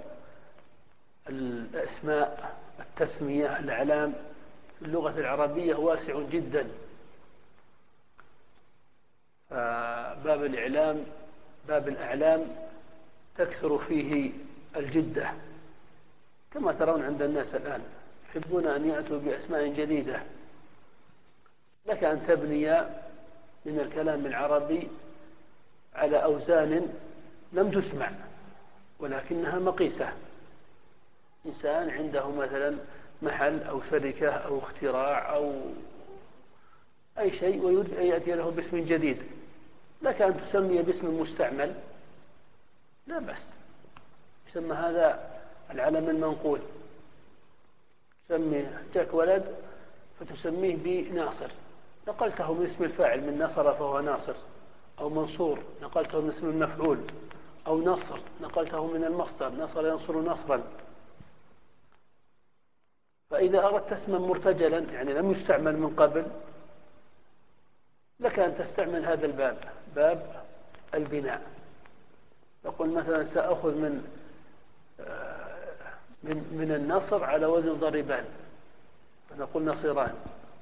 الأسماء التسمية الأعلام في اللغة العربية واسع جدا. فباب الإعلام باب الأعلام تكثر فيه الجدة، كما ترون عند الناس الآن يحبون أن يأتوا بأسماء جديدة. لك أن تبني من الكلام العربي على أوزان لم تسمع ولكنها مقيسة. إنسان عنده مثلا محل أو شركة أو اختراع أو أي شيء ويريد أن يأتي له باسم جديد، لك أن تسمي باسم مستعمل لا بأس، يسمى هذا العلم المنقول. تسمي جاك ولد فتسميه بناصر، نقلته من اسم الفاعل من نصر فهو ناصر، أو منصور نقلته من اسم المفعول، أو نصر نقلته من المصدر نصر ينصر نصرا. فإذا أردت اسما مرتجلا يعني لم يستعمل من قبل لك أن تستعمل هذا الباب، باب البناء. نقول مثلا سأخذ من من من النصر على وزن ضربان، فنقول نصيران.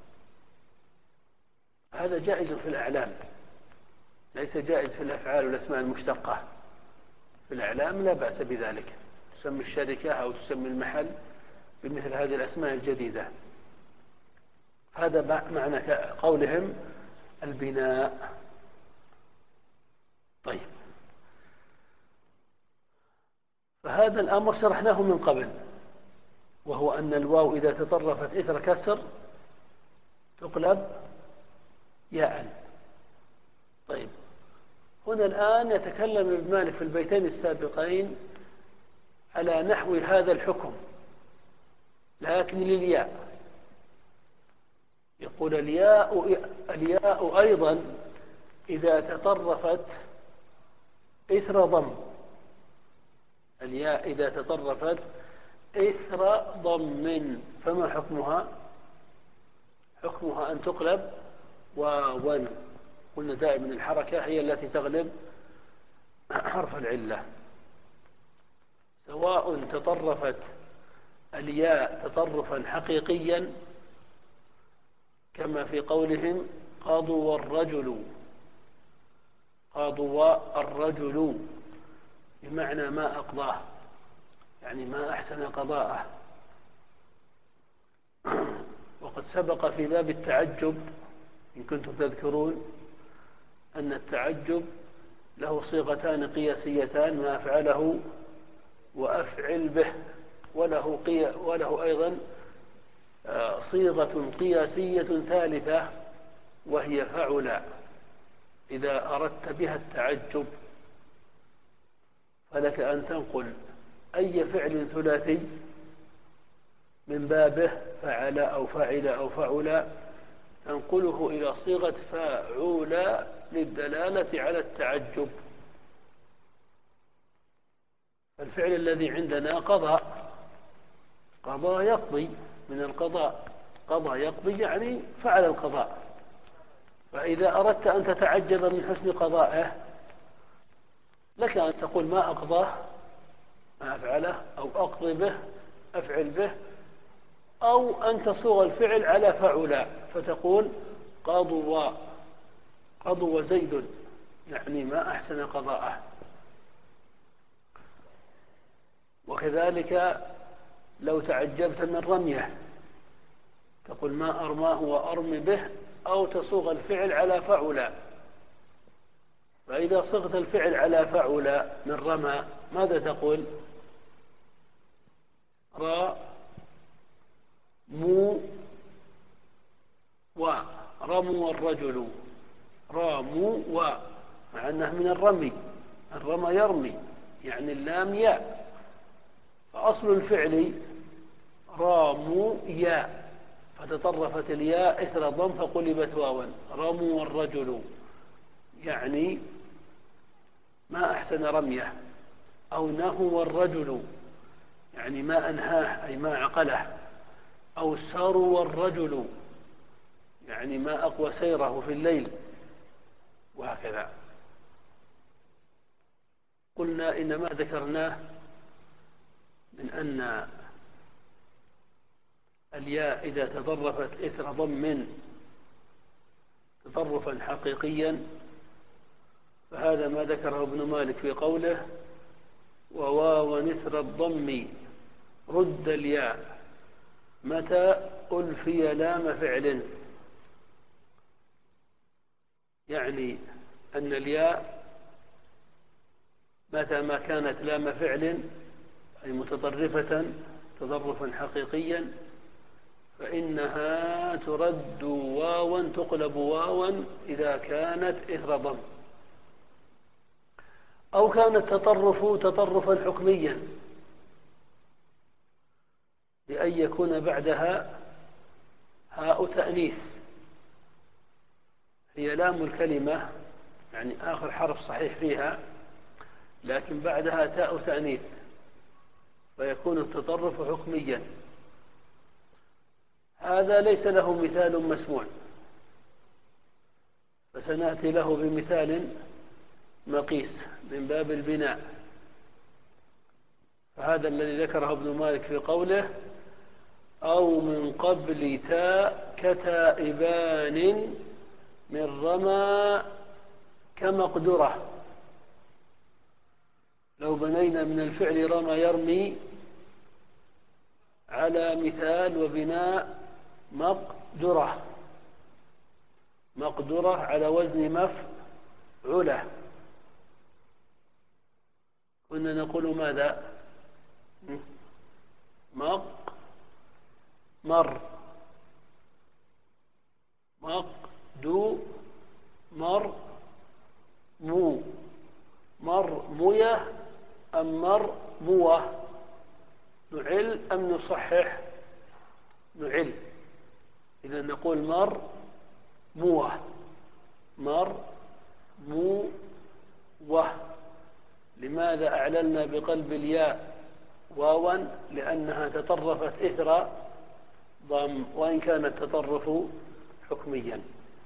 هذا جائز في الأعلام، ليس جائز في الأفعال والأسماء المشتقة. في الأعلام لا بأس بذلك، تسمي الشركة أو تسمي المحل بمثل هذه الأسماء الجديدة. هذا معنى قولهم البناء. طيب، فهذا الأمر شرحناه من قبل، وهو أن الواو إذا تطرفت إثر كسر تقلب ياء. طيب، هنا الآن يتكلم ابن مالك في البيتين السابقين على نحو هذا الحكم، لكن للياء. يقول الياء, الياء أيضا إذا تطرفت إثر ضم، الياء إذا تطرفت إثر ضم فما حكمها؟ حكمها أن تقلب واوا. قلنا دائما الحركة هي التي تغلب حرف العلة، سواء تطرفت الياء تطرفا حقيقيا كما في قولهم قضوا الرجل، قضوا الرجل بمعنى ما أقضاه، يعني ما أحسن قضاءه. وقد سبق في باب التعجب إن كنتم تذكرون أن التعجب له صيغتان قياسيتان، ما أفعله وأفعل به، وله, قي... وله أيضا صيغة قياسية ثالثة وهي فعل، إذا أردت بها التعجب فلك أن تنقل أي فعل ثلاثي من بابه فعل أو فعل أو فعل، تنقله إلى صيغة فاعل للدلالة على التعجب. الفعل الذي عندنا قضاء، قضاء يقضي من القضاء، قضاء يقضي يعني فعل القضاء. فإذا أردت أن تتعجب من حسن قضائه لك أن تقول ما أقضاه ما أفعله، أو أقضي به أفعل به، أو أن تصوغ الفعل على فعل فتقول قضوا، قضوا زيد يعني ما أحسن قضاءه. وكذلك لو تعجبت من رميه تقول ما أرماه وأرمي به، أو تصوغ الفعل على فعل. فإذا صغت الفعل على فعل من رمى ماذا تقول؟ را مو و، رموا الرجل، راموا و، مع أنه من الرمي، الرمى يرمي يعني اللام ياء، فأصل الفعل راموا ياء، فتطرفت الياء إثر ضم فقلبت واوا، رموا الرجل يعني ما أحسن رميه، أو نهوا الرجل يعني ما أنهاه أي ما عقله، أو سروا الرجل يعني ما أقوى سيره في الليل، وهكذا. قلنا إنما ذكرناه من أن الياء إذا تطرفت إثر ضم تطرفا حقيقيا فهذا ما ذكره ابن مالك في قوله وواو نثر الضم رد الياء متى ألفي لام فعل، يعني أن الياء متى ما كانت لام فعل أي متطرفة تطرفا حقيقيا فإنها ترد واوا تقلب واوا إذا كانت إثر ضم، أو كان التطرف تطرفا حكميا بأن يكون بعدها هاء تأنيث، هي لام الكلمة يعني آخر حرف صحيح فيها، لكن بعدها تاء تأنيث فيكون التطرف حكميا. هذا ليس له مثال مسموع، فسنأتي له بمثال مقيس من باب البناء. فهذا الذي ذكره ابن مالك في قوله أو من قبل تاء كتائبان من رمى كمقدرة. لو بنينا من الفعل رمى يرمي على مثال وبناء مقدرة، مقدرة على وزن مفعولة، كنا نقول ماذا؟ مق مر مقدو مر مو مر مويه أم مر موه؟ نعل أم نصحح؟ نعل. إذا نقول مر موه مر مو وه. لماذا أعللنا بقلب الياء واوا؟ لأنها تطرفت إثر ضم، وإن كان التطرف حكميا،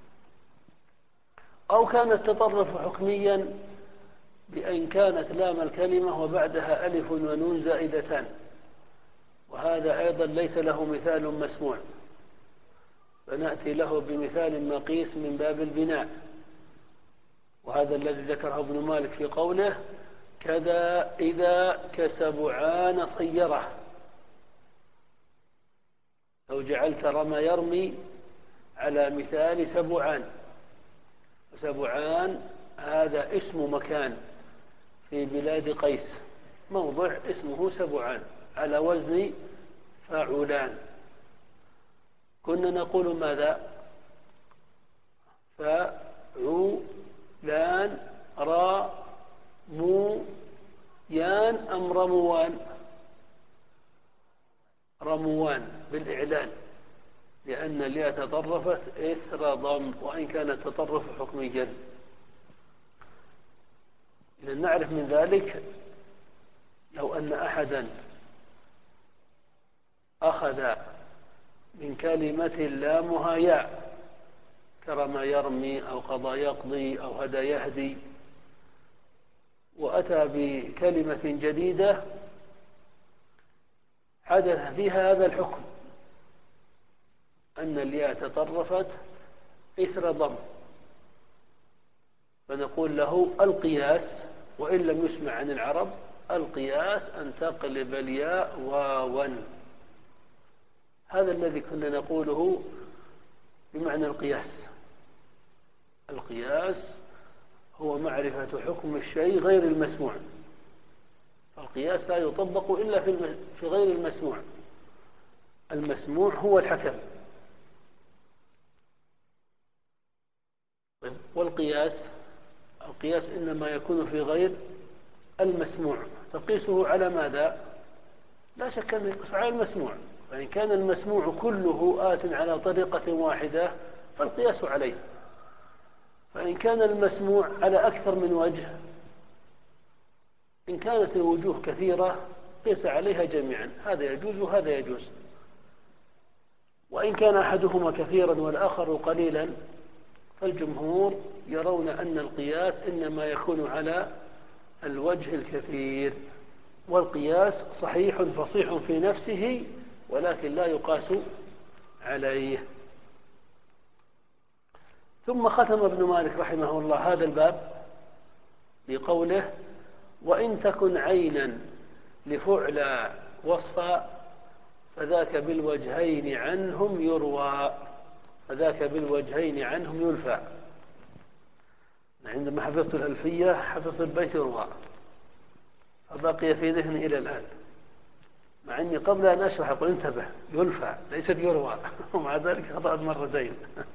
أو كان التطرف حكميا بأن كانت لام الكلمة وبعدها ألف ونون زائدتان، وهذا أيضا ليس له مثال مسموع، فنأتي له بمثال مقيس من باب البناء. وهذا الذي ذكره ابن مالك في قوله كذا إذا كسبعان صيرة. لو جعلت رمى يرمي على مثال سبعان، سبعان هذا اسم مكان في بلاد قيس، موضع اسمه سبعان على وزن فاعلان. كنا نقول ماذا؟ فاعلان را مو يان أم رموان؟ رموان بالإعلان، لأن الياء تطرفت إثر ضم وإن كان التطرف حكميا. إذا نعرف من ذلك لو أن أحدا أخذ من كلمة لامها ياء كرم يرمي أو قضى يقضي أو هدى يهدي، وأتى بكلمة جديدة حدث فيها هذا الحكم أن الياء تطرفت إثر ضم، فنقول له القياس وإن لم يسمع عن العرب القياس أن تقلب الياء واوا. هذا الذي كنا نقوله بمعنى القياس. القياس هو معرفة حكم الشيء غير المسموع، القياس لا يطبق إلا في غير المسموع، المسموع هو الحكم. والقياس القياس إنما يكون في غير المسموع، تقيسه على ماذا؟ لا شك أن يقيس على المسموع، فإن كان المسموع كله آت على طريقة واحدة فالقياس عليه، فإن كان المسموع على أكثر من وجه، إن كانت الوجوه كثيرة قيس عليها جميعا، هذا يجوز وهذا يجوز. وإن كان أحدهما كثيرا والآخر قليلا فالجمهور يرون أن القياس إنما يكون على الوجه الكثير، والقياس صحيح فصيح في نفسه ولكن لا يقاس عليه. ثم ختم ابن مالك رحمه الله هذا الباب بقوله وإن تكن عينا لفعل وصفا فذاك بالوجهين عنهم يروى، فذاك بالوجهين عنهم يلفى. عندما حفظت الألفية حفظت البيت يروى، فبقي في ذهني إلى الآن، مع أني قبل أن أشرح أقول انتبه يلفى ليست يروى، ومع ذلك خطأت مرتين.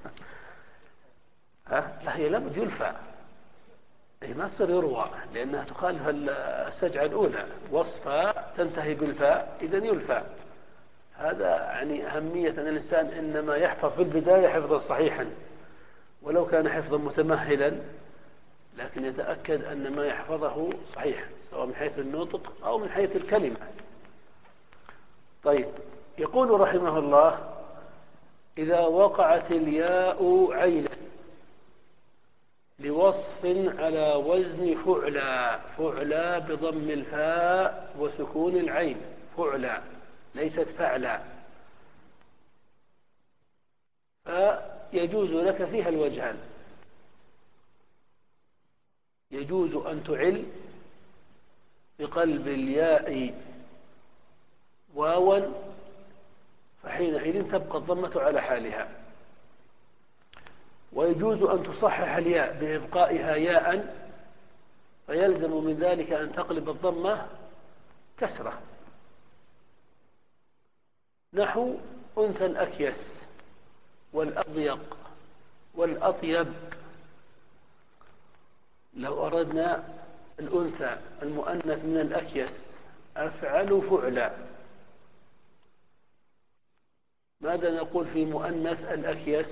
لا هي لابد يلفى، هي ما تصير يروى لأنها تخالف السجعة الأولى، وصفة تنتهي بالفاء إذا يلفى. هذا يعني أهمية أن الإنسان إنما يحفظ في البداية حفظا صحيحا ولو كان حفظا متمهلا، لكن يتأكد أن ما يحفظه صحيح سواء من حيث النطق أو من حيث الكلمة. طيب، يقول رحمه الله إذا وقعت الياء عينا، لوصف على وزن فعلى. فعلى بضم الفاء وسكون العين، فعلى ليست فعلى. فيجوز لك فيها الوجهان. يجوز أن تعل بقلب الياء واوا، فحينئذ تبقى الضمة على حالها. ويجوز أن تصحح الياء بإبقائها ياء، فيلزم من ذلك أن تقلب الضمة كسرة، نحو أنثى الأكيس والأضيق والأطيب. لو أردنا الأنثى المؤنث من الأكيس أفعل فعلا، ماذا نقول في مؤنث الأكيس؟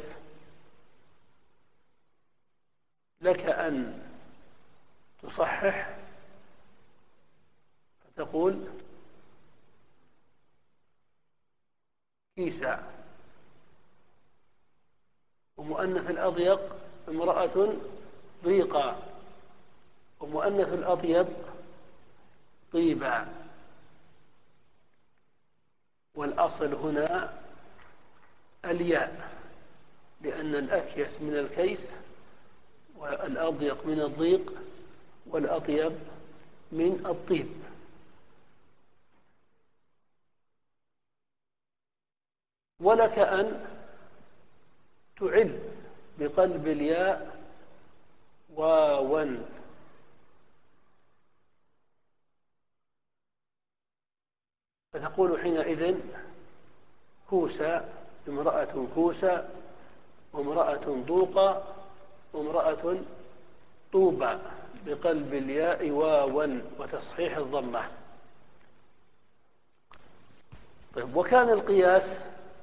لك أن تصحح فتقول كيسا. ومؤنث الأضيق امرأة ضيقة، ومؤنث الأطيب طيبا. والأصل هنا الياء، لأن الأكيس من الكيس، والأضيق من الضيق، والأطيب من الطيب. ولك أن تعل بقلب الياء واوا، فتقول حينئذ كوسى، امرأة كوسى، وامرأة ضوقة، وامرأة طوبى، بقلب الياء واوا وتصحيح الضمة. طيب، وكان القياس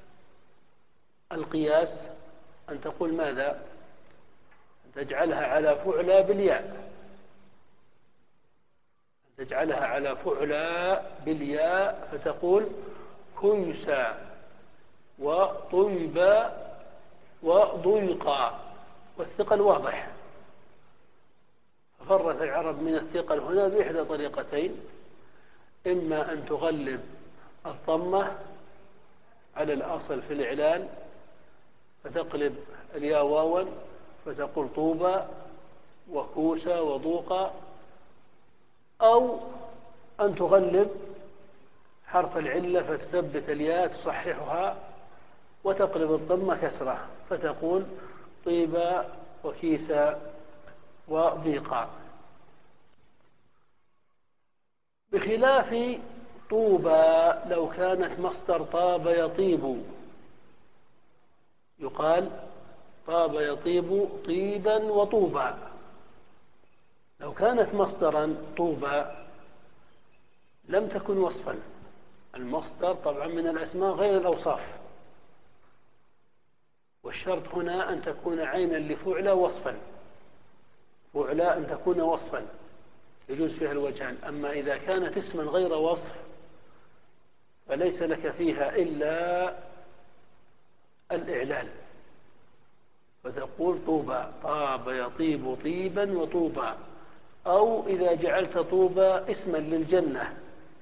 القياس أن تقول ماذا؟ أن تجعلها على فعلى بالياء، أن تجعلها على فعلى بالياء، فتقول كيسى وطيبى وضيقى، والثقل واضح. ففرت العرب من الثقل هنا بإحدى طريقتين: إما أن تغلب الضمة على الأصل في الإعلان فتقلب الياء واوا فتقول طوبى وكوسى وضوقى، أو أن تغلب حرف العلة فتثبت الياء تصححها وتقلب الضمة كسرة فتقول طيبى وكيسى وضيقى. بخلاف طوبى لو كانت مصدر طاب يطيب، يقال طاب يطيب طيبا وطوبا. لو كانت مصدرا طوبى لم تكن وصفا. المصدر طبعا من الأسماء غير الأوصاف، والشرط هنا أن تكون عينا لفعلى وصفا، فعلى أن تكون وصفا يجوز فيها الوجهان. أما إذا كانت اسما غير وصف فليس لك فيها إلا الإعلان، فتقول طوبى، طاب يطيب طيبا وطوبى. أو إذا جعلت طوبى اسما للجنة،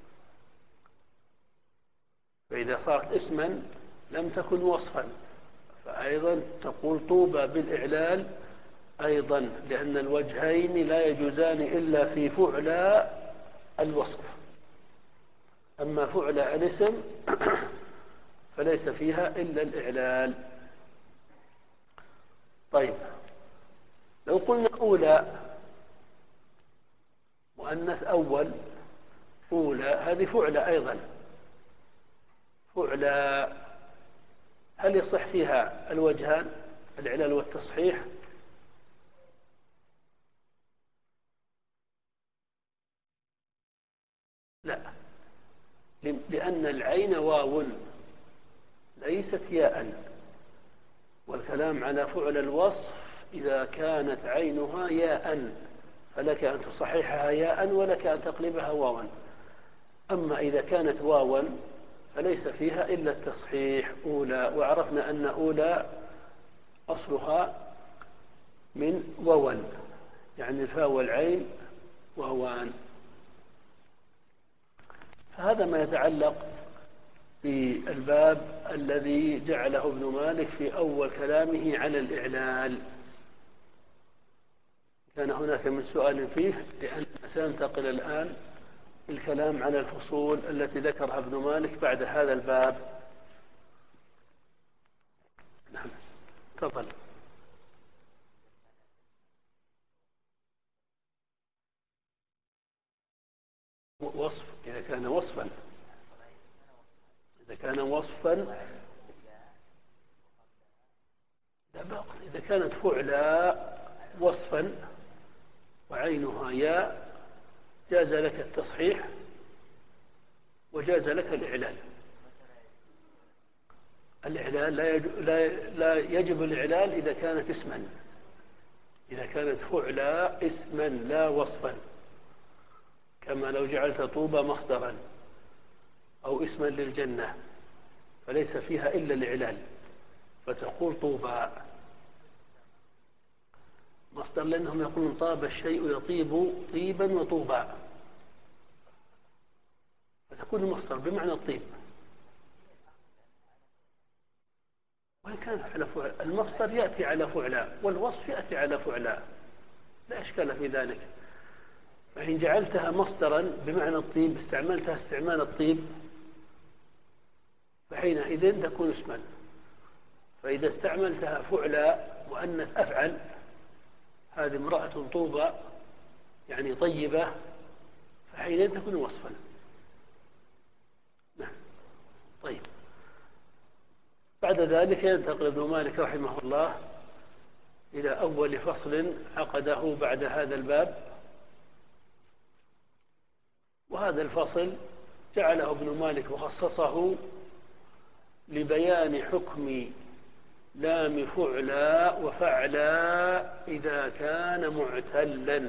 فإذا صارت اسما لم تكن وصفا فأيضا تقول طوبى بالإعلال أيضا، لأن الوجهين لا يجوزان إلا في فعلى الوصف. أما فعلى الاسم فليس فيها إلا الإعلال. طيب، لو قلنا أولى مؤنث أول، أولى هذه فعلى أيضا، فعلى هل يصح فيها الوجهان الإعلال والتصحيح؟ لا، لأن العين واو ليست ياء، والكلام على فعل الوصف إذا كانت عينها ياء فلك أن تصححها ياء ولك أن تقلبها واوا. أما إذا كانت واوا فليس فيها إلا التصحيح أولى. وعرفنا أن أولى أصلها من وون، يعني الفاء والعين وهوان. فهذا ما يتعلق بالباب الذي جعله ابن مالك في أول كلامه على الإعلال. كان هناك من سؤال فيه، لأن سننتقل الآن الكلام على الفصول التي ذكرها ابن مالك بعد هذا الباب. نعم، تفضل. وصف إذا كان وصفا، إذا كان وصفا لا بأس. إذا كانت فعلى وصفا وعينها ياء جاز لك التصحيح وجاز لك الإعلال. الإعلال لا يجب, لا, لا يجب الإعلال إذا كانت اسما، إذا كانت فعلى اسما لا وصفا، كما لو جعلت طوبى مصدرا أو اسما للجنة فليس فيها إلا الإعلال، فتقول طوبى مصدر، لأنهم يقولون طاب الشيء يطيب طيبا وطوبا، فتكون المصدر بمعنى الطيب. وإن كان على فعل، المصدر يأتي على فعلاء والوصف يأتي على فعلاء، لا إشكال في ذلك. فإن جعلتها مصدرا بمعنى الطيب، استعملتها استعمال الطيب، فحينئذ تكون اسما. فإذا استعملتها فعلاء مؤنث أفعل، هذه امرأة طوبى يعني طيبة، فحينئذ تكون وصفا. نعم. طيب، بعد ذلك ينتقل ابن مالك رحمه الله إلى أول فصل عقده بعد هذا الباب. وهذا الفصل جعله ابن مالك وخصصه لبيان حكم لام فعلى وفعلى إذا كان معتلا.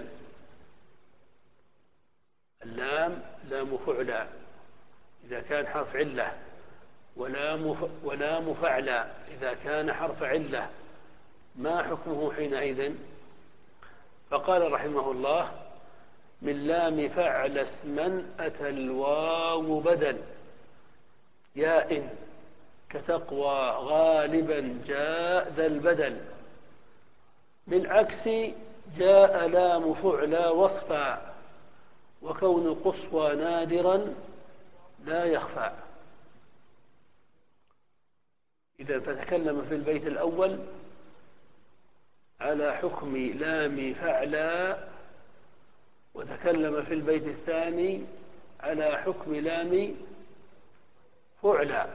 اللام لام فعلى إذا كان حرف علة، ولام ولام فعلى إذا كان حرف علة، ما حكمه حينئذ؟ فقال رحمه الله: من لام فعل اسما أتى الواو بدل ياء كتقوى غالبا جاء ذا البدل، بالعكس جاء لام فعلى وصفا وكون قصوى نادرا لا يخفى. إذا فتكلم في البيت الأول على حكم لام فعلى، وتكلم في البيت الثاني على حكم لام فعلى،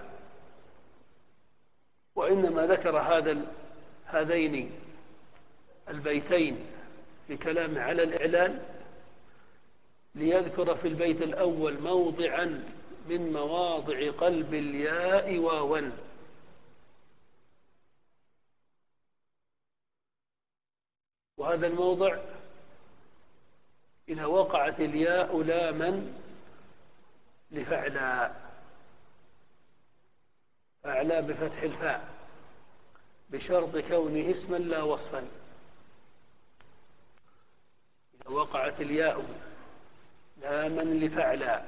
وإنما ذكر هذا هذين البيتين في كلام على الإعلان ليذكر في البيت الأول موضعا من مواضع قلب الياء واوا، وهذا الموضع إذا وقعت الياء لاما لفعلى، فعلى بفتح الفاء بشرط كونه اسما لا وصفا. إذا وقعت الياء لاما لفعلى،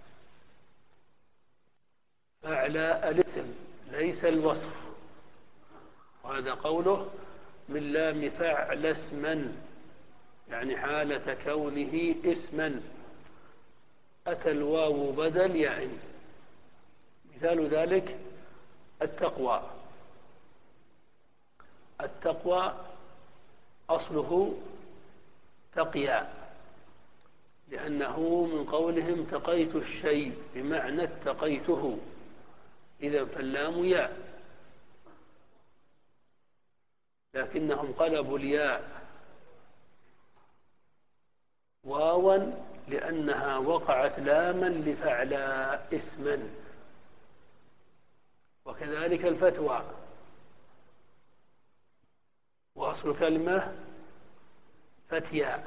فعلى الاسم ليس الوصف، وهذا قوله من لام فعل اسما، يعني حالة كونه اسما. أتى الواو بدل يعني. مثال ذلك التقوى. التقوى أصله تقيا، لأنه من قولهم تقيت الشيء بمعنى اتقيته، إذا فاللام ياء، لكنهم قلبوا الياء واوا لأنها وقعت لاما لفعلى اسما. وكذلك الفتوى، وأصل كلمة فتيا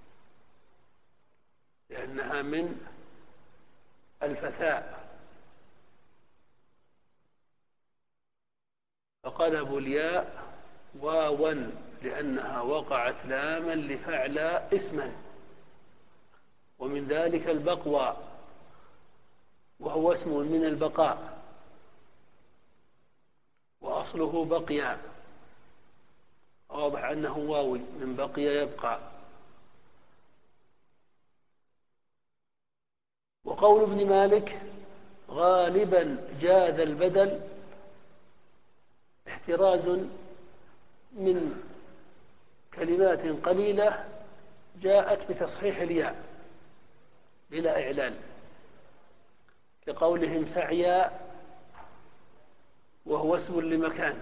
لأنها من الفتاء، فقلبوا الياء واوا لأنها وقعت لاما لفعل اسما. ومن ذلك البقوى، وهو اسم من البقاء، وأصله بقيا، واضح أنه واوي من بقي يبقى. وقول ابن مالك غالبا جاز البدل احتراز من كلمات قليلة جاءت بتصحيح الياء بلا إعلان، كقولهم سعيا وهو اسم لمكان،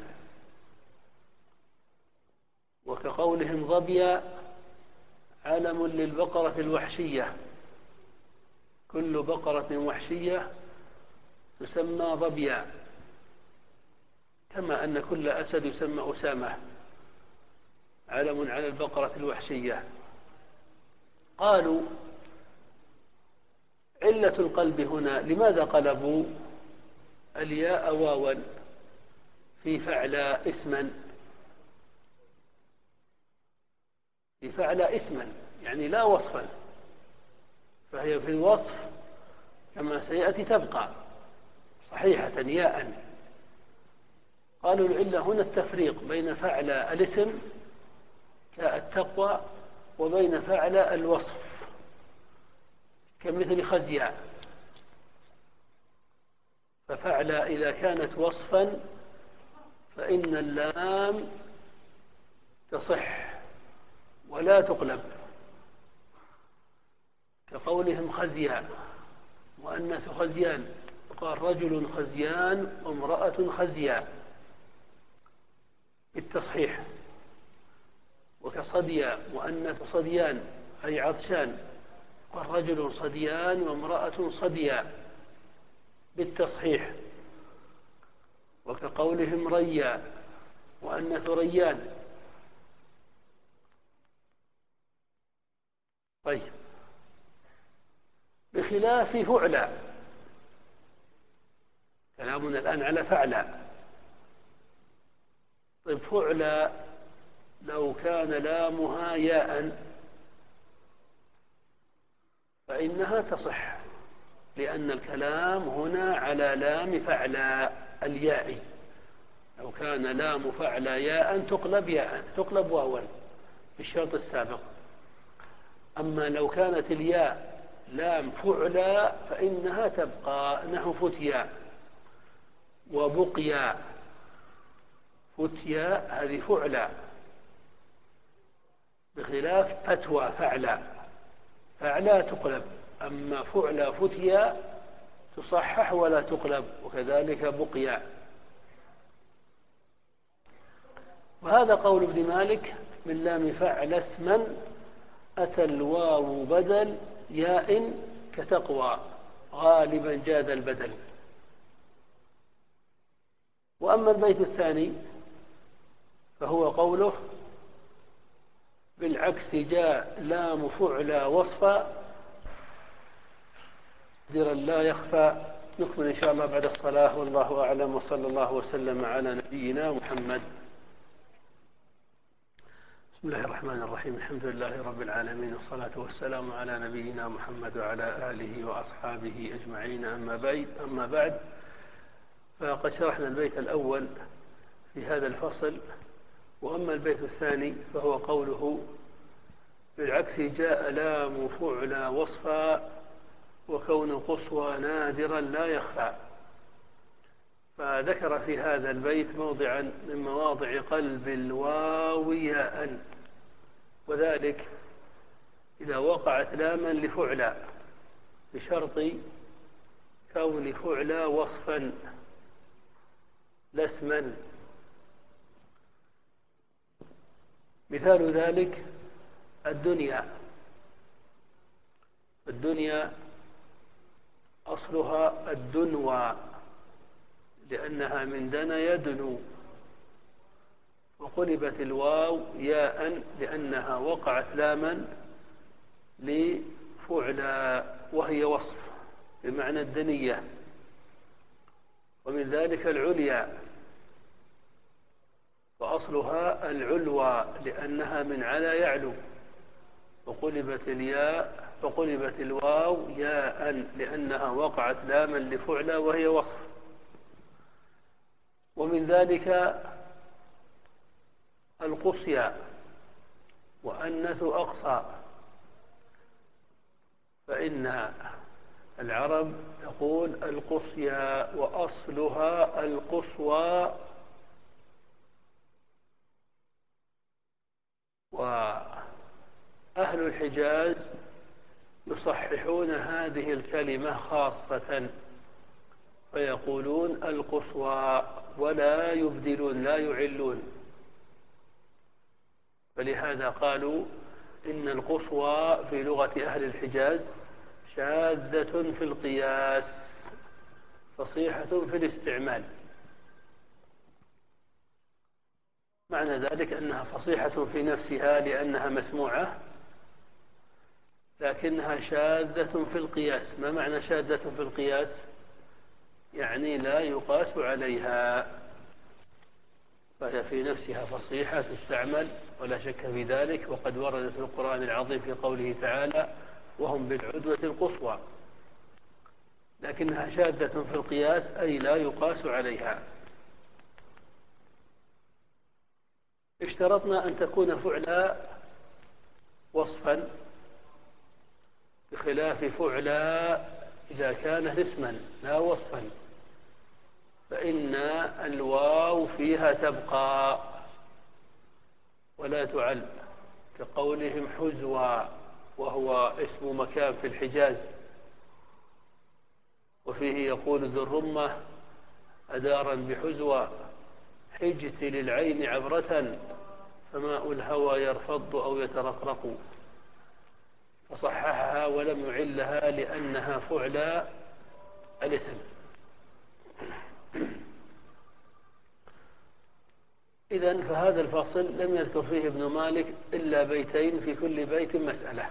وكقولهم ظبيا علم للبقرة الوحشية، كل بقرة وحشية تسمى ظبيا، كما أن كل أسد يسمى أسامة، علم على البقرة الوحشية. قالوا علة القلب هنا، لماذا قلبوا الياء واوا في فعل اسما؟ في فعل اسما يعني لا وصفا، فهي في الوصف كما سيأتي تبقى صحيحة ياء. قالوا العلة هنا التفريق بين فعل الاسم كالتقوى وبين فعل الوصف كمثل خزيا. ففعل إذا كانت وصفا فإن اللام تصح ولا تقلب، كقولهم خزيا مؤنث خزيان، قال رجل خزيان وامرأة خزيا بالتصحيح. وكصديا مؤنث صديان أي عطشان، قال رجل صديان وامرأة صديا بالتصحيح. وكقولهم ريا مؤنث ريان. طيب، بخلاف فعلا، كلامنا الآن على فعلا. طيب فعلا لو كان لامها ياء فإنها تصح، لأن الكلام هنا على لام فعلا الياء. لو كان لام فعلا ياء تقلب ياء، تقلب واوا بالشرط السابق. أما لو كانت الياء لام فعلا فإنها تبقى، نحو فتيا وبقيا. فتيا هذه فعلا، بخلاف فتوى فعلا، فعلا تقلب، أما فعلا فتيا تصحح ولا تقلب، وكذلك بقيا. وهذا قول ابن مالك من لام فعل اسما أتى الواو بدل ياء كتقوى غالبا جاد البدل. وأما البيت الثاني فهو قوله بالعكس جاء لام فعلا وصفا درا لا يخفى. نكمل إن شاء الله بعد الصلاة، والله أعلم، وصلى الله وسلم على نبينا محمد. بسم الله الرحمن الرحيم، الحمد لله رب العالمين، والصلاة والسلام على نبينا محمد وعلى آله وأصحابه أجمعين. أما بعد أما بعد فقد شرحنا البيت الأول في هذا الفصل. وأما البيت الثاني فهو قوله بالعكس جاء لام فعلا وصفا وكون قصوى نادرا لا يخفى. فذكر في هذا البيت موضعا من مواضع قلب الواو ياء، وذلك إذا وقعت لاما لفعلا بشرط كون فعلا وصفا لا اسما. مثال ذلك الدنيا. الدنيا أصلها الدنوى لأنها من دنا يدنو، وقلبت الواو ياء لأنها وقعت لاما لفعلا وهي وصف بمعنى الدنية. ومن ذلك العليا وأصلها العلوى لأنها من على يعلو، وقلبت الياء فقلبت الواو ياء لأنها وقعت لاما لفعلى وهي وصف. ومن ذلك القصيى وأنث أقصى، فإن العرب تقول القصيى وأصلها القصوى. وأهل الحجاز يصححون هذه الكلمة خاصة فيقولون القصوى ولا يبدلون لا يعلون، فلهذا قالوا إن القصوى في لغة أهل الحجاز شاذة في القياس فصيحة في الاستعمال. معنى ذلك أنها فصيحة في نفسها لأنها مسموعة، لكنها شاذة في القياس. ما معنى شاذة في القياس؟ يعني لا يقاس عليها، فهي في نفسها فصيحة تستعمل ولا شك في ذلك، وقد ورد في القرآن العظيم في قوله تعالى وهم بالعدوة القصوى، لكنها شاذة في القياس أي لا يقاس عليها. اشترطنا أن تكون فعلا وصفا بخلاف فعلا إذا كانت اسما لا وصفا، فإن الواو فيها تبقى ولا تعل، كقولهم حزوى وهو اسم مكان في الحجاز. وفيه يقول ذو الرمة أدارا بحزوى حجت للعين عبرة فماء الهوى يرفض أو يترقرق، فصححها ولم يعلها لأنها فعل الاسم. إذن فهذا الفصل لم يذكر فيه ابن مالك إلا بيتين في كل بيت مسألة،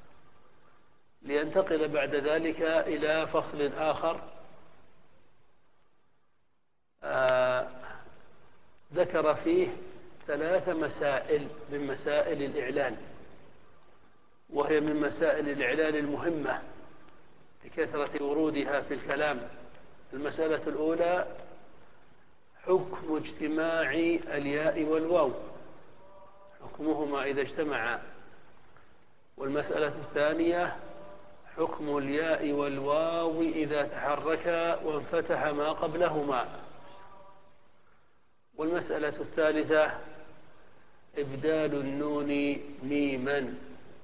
لينتقل بعد ذلك إلى فصل آخر آه ذكر فيه ثلاث مسائل من مسائل الإعلان، وهي من مسائل الإعلان المهمة لكثرة ورودها في الكلام. المسألة الأولى حكم اجتماع الياء والواو، حكمهما إذا اجتمعا. والمسألة الثانية حكم الياء والواو إذا تحركا وانفتح ما قبلهما. والمسألة الثالثة إبدال النون ميما.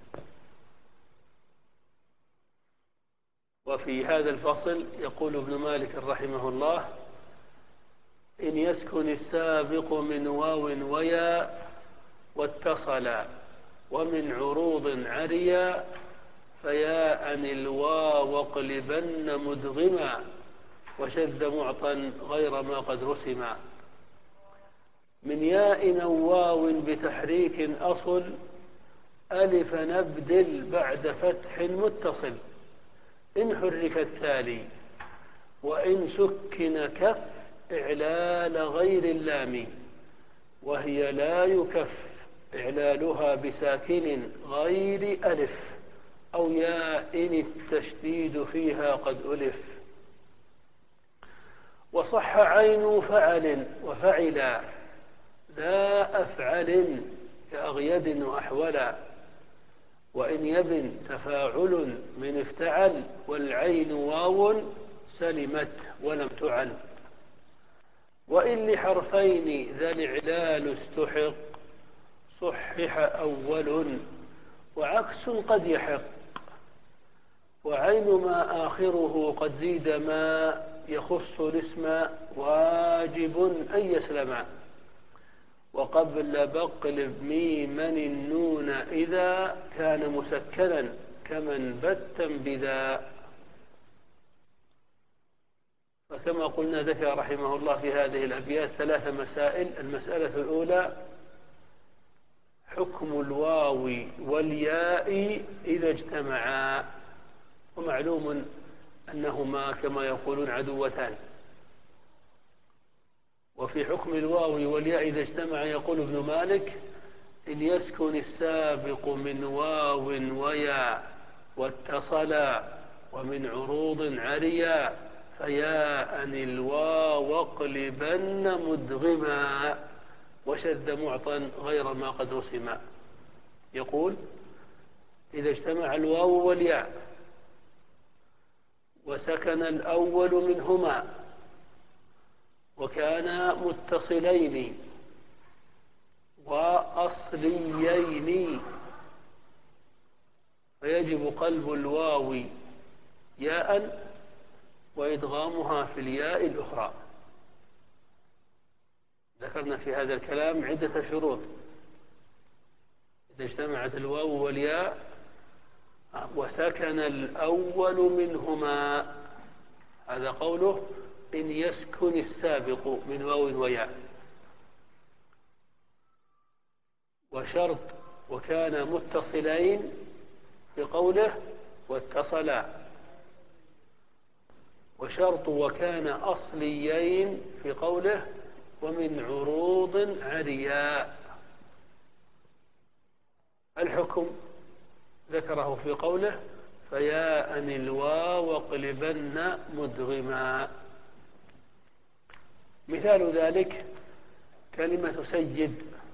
وفي هذا الفصل يقول ابن مالك رحمه الله إن يسكن السابق من واو وياء واتصلا ومن عروض عريا فياء الواو اقلبن مدغما وشذ معطا غير ما قد رسما. من ياء أو واو بتحريك أصل ألف نبدل بعد فتح متصل إن حرك التالي وإن سكن كف إعلال غير اللام، وهي لا يكف إعلالها بساكن غير ألف أو ياء إن التشديد فيها قد ألف. وصح عين فعل وفعلا لا أفعل كأغيد وأحولا، وإن يبن تفاعل من افتعل والعين واو سلمت ولم تعل. وإن لحرفين ذا الإعلال استحق صحح أول وعكس قد يحق، وعين ما آخره قد زيد ما يخص الاسم واجب أن يسلم. وقبل بقلب ميمن النون إذا كان مسكنا كمن بتا بذا. فكما قلنا ذكر رحمه الله في هذه الأبيات ثلاث مسائل. المسألة الأولى حكم الواو والياء إذا اجتمعا، ومعلوم أنهما كما يقولون عدوتان. وفي حكم الواو والياء إذا اجتمع يقول ابن مالك: إن يسكن السابق من واو وياء واتصلا ومن عروض عريا فياء الواو اقلبن مدغما وشد معطا غير ما قد رسما. يقول: إذا اجتمع الواو والياء وسكن الأول منهما وكانا متصلين وأصليين فيجب قلب الواو ياء وإدغامها في الياء الأخرى. ذكرنا في هذا الكلام عدة شروط. إذا اجتمعت الواو والياء وسكن الأول منهما، هذا قوله إن يسكن السابق من واو وياء. وشرط وكان متصلين في قوله واتصلا. وشرط وكان أصليين في قوله ومن عروض عرياء. الحكم ذكره في قوله: فياء الواو اقلبن مدغما. مثال ذلك كلمة سيد.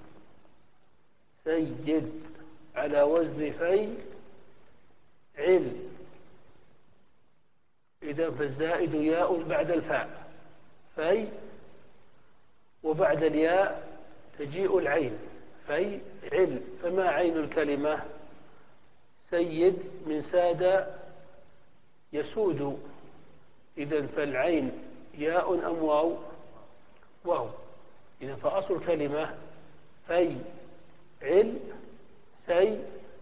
سيد على وزن فيعل، إذا فالزائد ياء بعد الفاء في، وبعد الياء تجيء العين فيعل. فما عين الكلمة؟ سيد من ساد يسود، إذا فالعين ياء أم واو؟ واو. إذا فأصل الكلمة في عل سي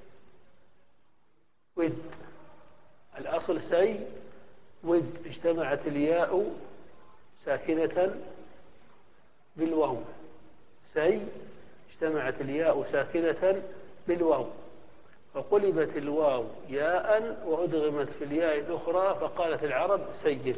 ود. الأصل سي ود. اجتمعت الياء ساكنة بالواو. سي اجتمعت الياء ساكنة بالواو، فقلبت الواو ياء وأدغمت في الياء الأخرى، فقالت العرب سيد.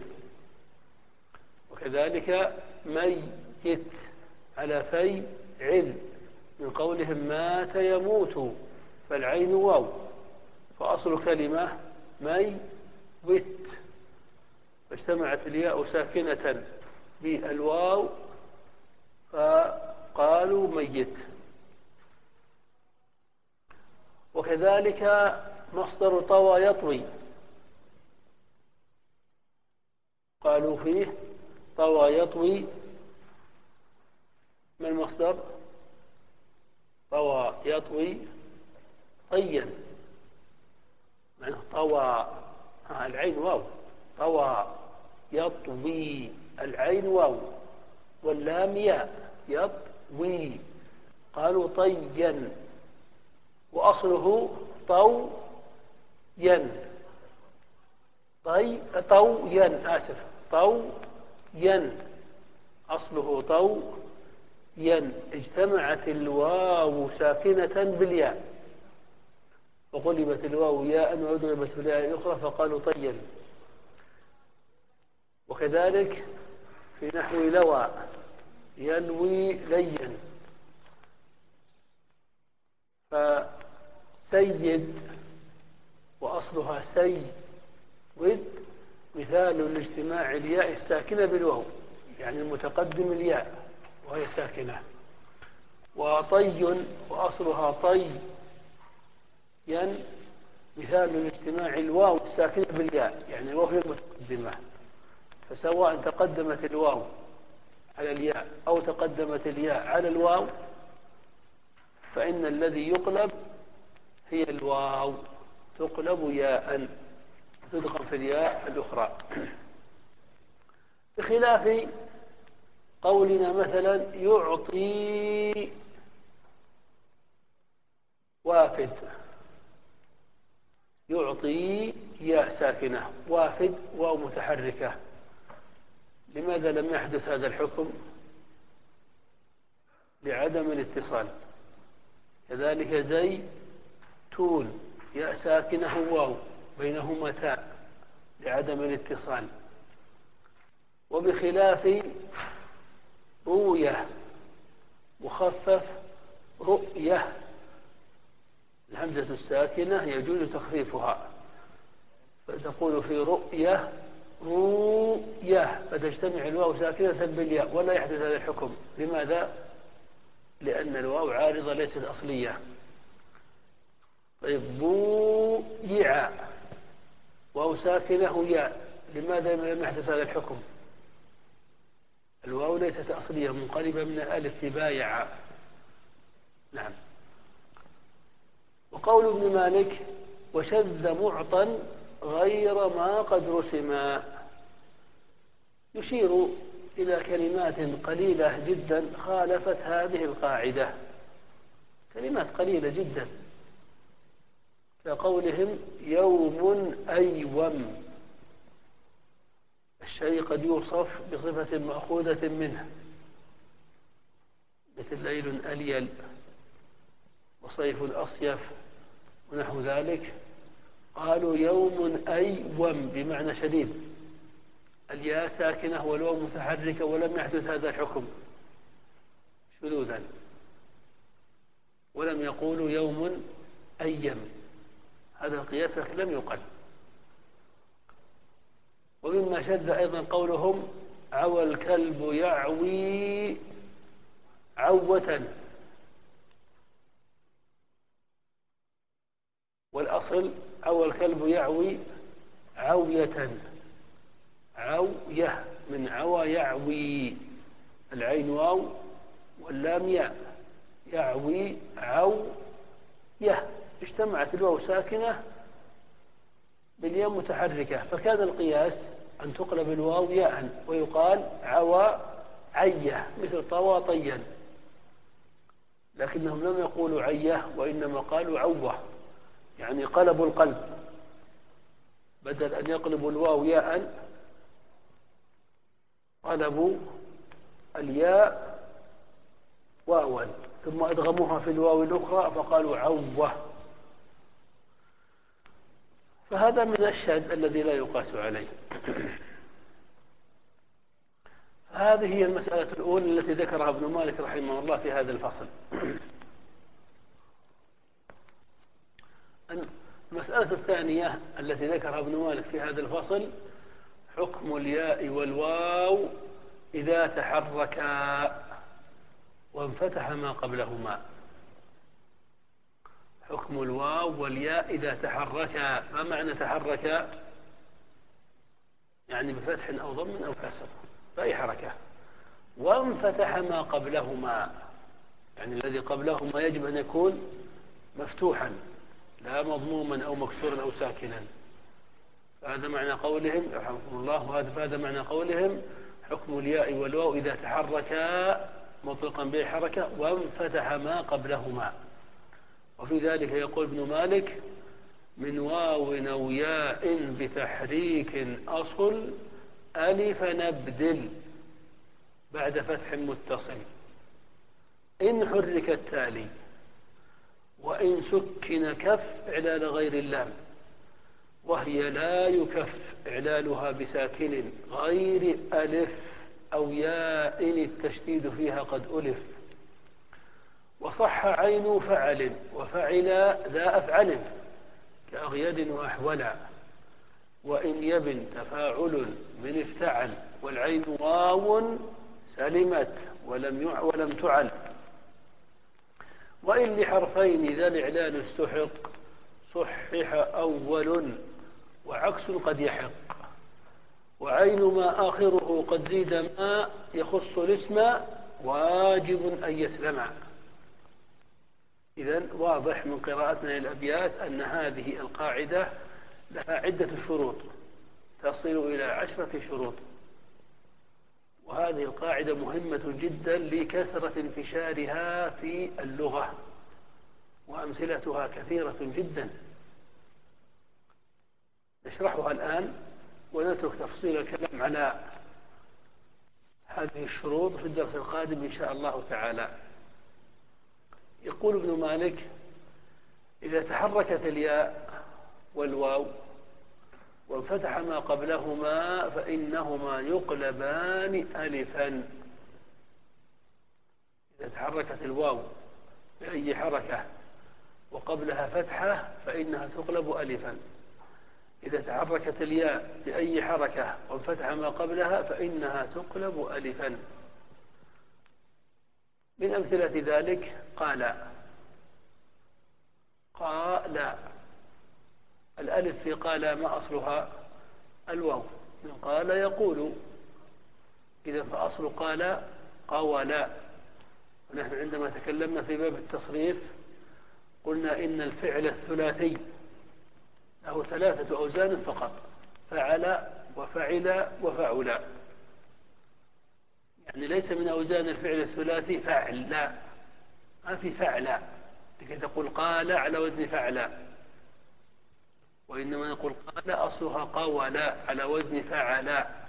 وكذلك ميت على في عل، من قولهم مات يموت، فالعين واو، فأصل كلمة مي وت، فاجتمعت الياء ساكنة بالواو فقالوا ميت. وكذلك مصدر طوى يطوي، قالوا فيه طوى يطوي. ما المصدر؟ طوى يطوي طيا، معنى طوى العين واو. طوى يطوي العين واو واللام ياء يطوي، قالوا طيا، وأصله طويا. طي طويا آسف طويا، أصله طويا. اجتمعت الواو ساكنة بالياء وقلبت الواو ياء وأدغمت في الياء الأخرى فقالوا طيا. وكذلك في نحو لوى يلوي ليا، فسيد وأصلها سي ود، مثال لاجتماع الياء الساكنة بالواو، يعني المتقدم الياء وهي ساكنة. وطي وأصلها طي ين، مثال لاجتماع الواو الساكنة بالياء، يعني الواو هي المتقدمة، فسواء تقدمت الواو على الياء أو تقدمت الياء على الواو فإن الذي يقلب هي الواو، تقلب ياء تدغم في الياء الأخرى. بخلاف قولنا مثلا يعطي وافد. يعطي ياء ساكنة، وافد واو متحركة. لماذا لم يحدث هذا الحكم؟ لعدم الاتصال. كذلك زي تون ياء ساكنة واو بينهما تاء لعدم الاتصال. وبخلاف رؤية، مخفف رؤية، الهمزة الساكنة يجوز تخفيفها، فتقول في رؤية رؤية، فتجتمع الواو ساكنة بالياء ولا يحدث هذا الحكم. لماذا؟ لأن الواو عارضة ليست أصلية. طيب بويع، واو ساكنة ياء، لماذا لم يحدث هذا الحكم؟ الواو ليست أصلية، منقلبة من الألف تبايع. نعم. وقول ابن مالك وشذ معطا غير ما قد رسما، يشير إلى كلمات قليلة جدا خالفت هذه القاعدة، كلمات قليلة جدا، كقولهم يوم أيوم، الشيء قد يوصف بصفة مأخوذة منه، مثل ليل أليل وصيف أصيف ونحو ذلك. قالوا يوم أيوم بمعنى شديد، الياء ساكنة والواو متحركة، ولم يحدث هذا الحكم شذوذا، ولم يقولوا يوم أيم، هذا القياس لم يقل. ومما شذ أيضا قولهم عوى الكلب يعوي عوة، والأصل عوى الكلب يعوي عوية، عوية من عوى يعوي، العين واو واللام ياء، يعوي عوية، اجتمعت الواو ساكنة بالياء متحركة، فكان القياس أن تقلب الواو ياء ويقال عوى عية، مثل طوى طيا، لكنهم لم يقولوا عية وإنما قالوا عوة، يعني قلبوا القلب، بدل أن يقلبوا الواو ياء قلبوا الياء واوا ثم أدغموها في الواو الأخرى فقالوا عوة، فهذا من الشاذ الذي لا يقاس عليه. هذه هي المسألة الأولى التي ذكرها ابن مالك رحمه الله في هذا الفصل. المسألة الثانية التي ذكرها ابن مالك في هذا الفصل حكم الياء والواو إذا تحركا وانفتح ما قبلهما. حكم الواو والياء إذا تحركا، ما معنى تحركا؟ يعني بفتح أو ضم أو كسر، فأي حركة. وانفتح ما قبلهما، يعني الذي قبلهما يجب أن يكون مفتوحا لا مضموما أو مكسورا أو ساكنا. هذا معنى قولهم رحمهم الله، وهذا هذا معنى قولهم حكم الياء والواو إذا تحركا مطلقا بالحركة وانفتح ما قبلهما. وفي ذلك يقول ابن مالك من واو أو ياء بتحريك أصل ألف نبدل بعد فتح متصل إن حرك التالي، وإن سكن كف إعلال غير اللام، وهي لا يكف إعلالها بساكن غير ألف أو ياء التشديد فيها قد ألف. وصح عين فعل وفعل ذا أفعل كأغيد وأحولا، وإن يبن تفاعل من افتعل، والعين واو سلمت ولم يع ولم تعل. وإن لحرفين ذا الإعلان استحق صحح أول وعكس قد يحق، وعين ما آخره قد زيد ما يخص الاسم واجب أن يسلم. إذن واضح من قراءتنا للأبيات أن هذه القاعدة لها عدة شروط تصل إلى عشرة شروط، وهذه القاعدة مهمة جدا لكثرة انتشارها في اللغة، وأمثلتها كثيرة جدا. نشرحها الآن ونترك تفصيل الكلام على هذه الشروط في الدرس القادم إن شاء الله تعالى. يقول ابن مالك إذا تحركت الياء والواو وانفتح ما قبلهما فإنهما يقلبان ألفا. إذا تحركت الواو بأي حركة وقبلها فتحة فإنها تقلب ألفا. إذا تحركت الياء بأي حركة وانفتح ما قبلها فإنها تقلب ألفا. من أمثلة ذلك قال. قال الألف في قال ما أصلها؟ الواو. من قال يقول، إذا فأصل قال قولا. ونحن عندما تكلمنا في باب التصريف قلنا إن الفعل الثلاثي له ثلاثة أوزان فقط: فعل وفعل وفعل. يعني ليس من أوزان الفعل الثلاثي فعل، لا، ما في فعل لكي تقول قال على وزن فعل، وإنما نقول قال أصلها قول على وزن فعل.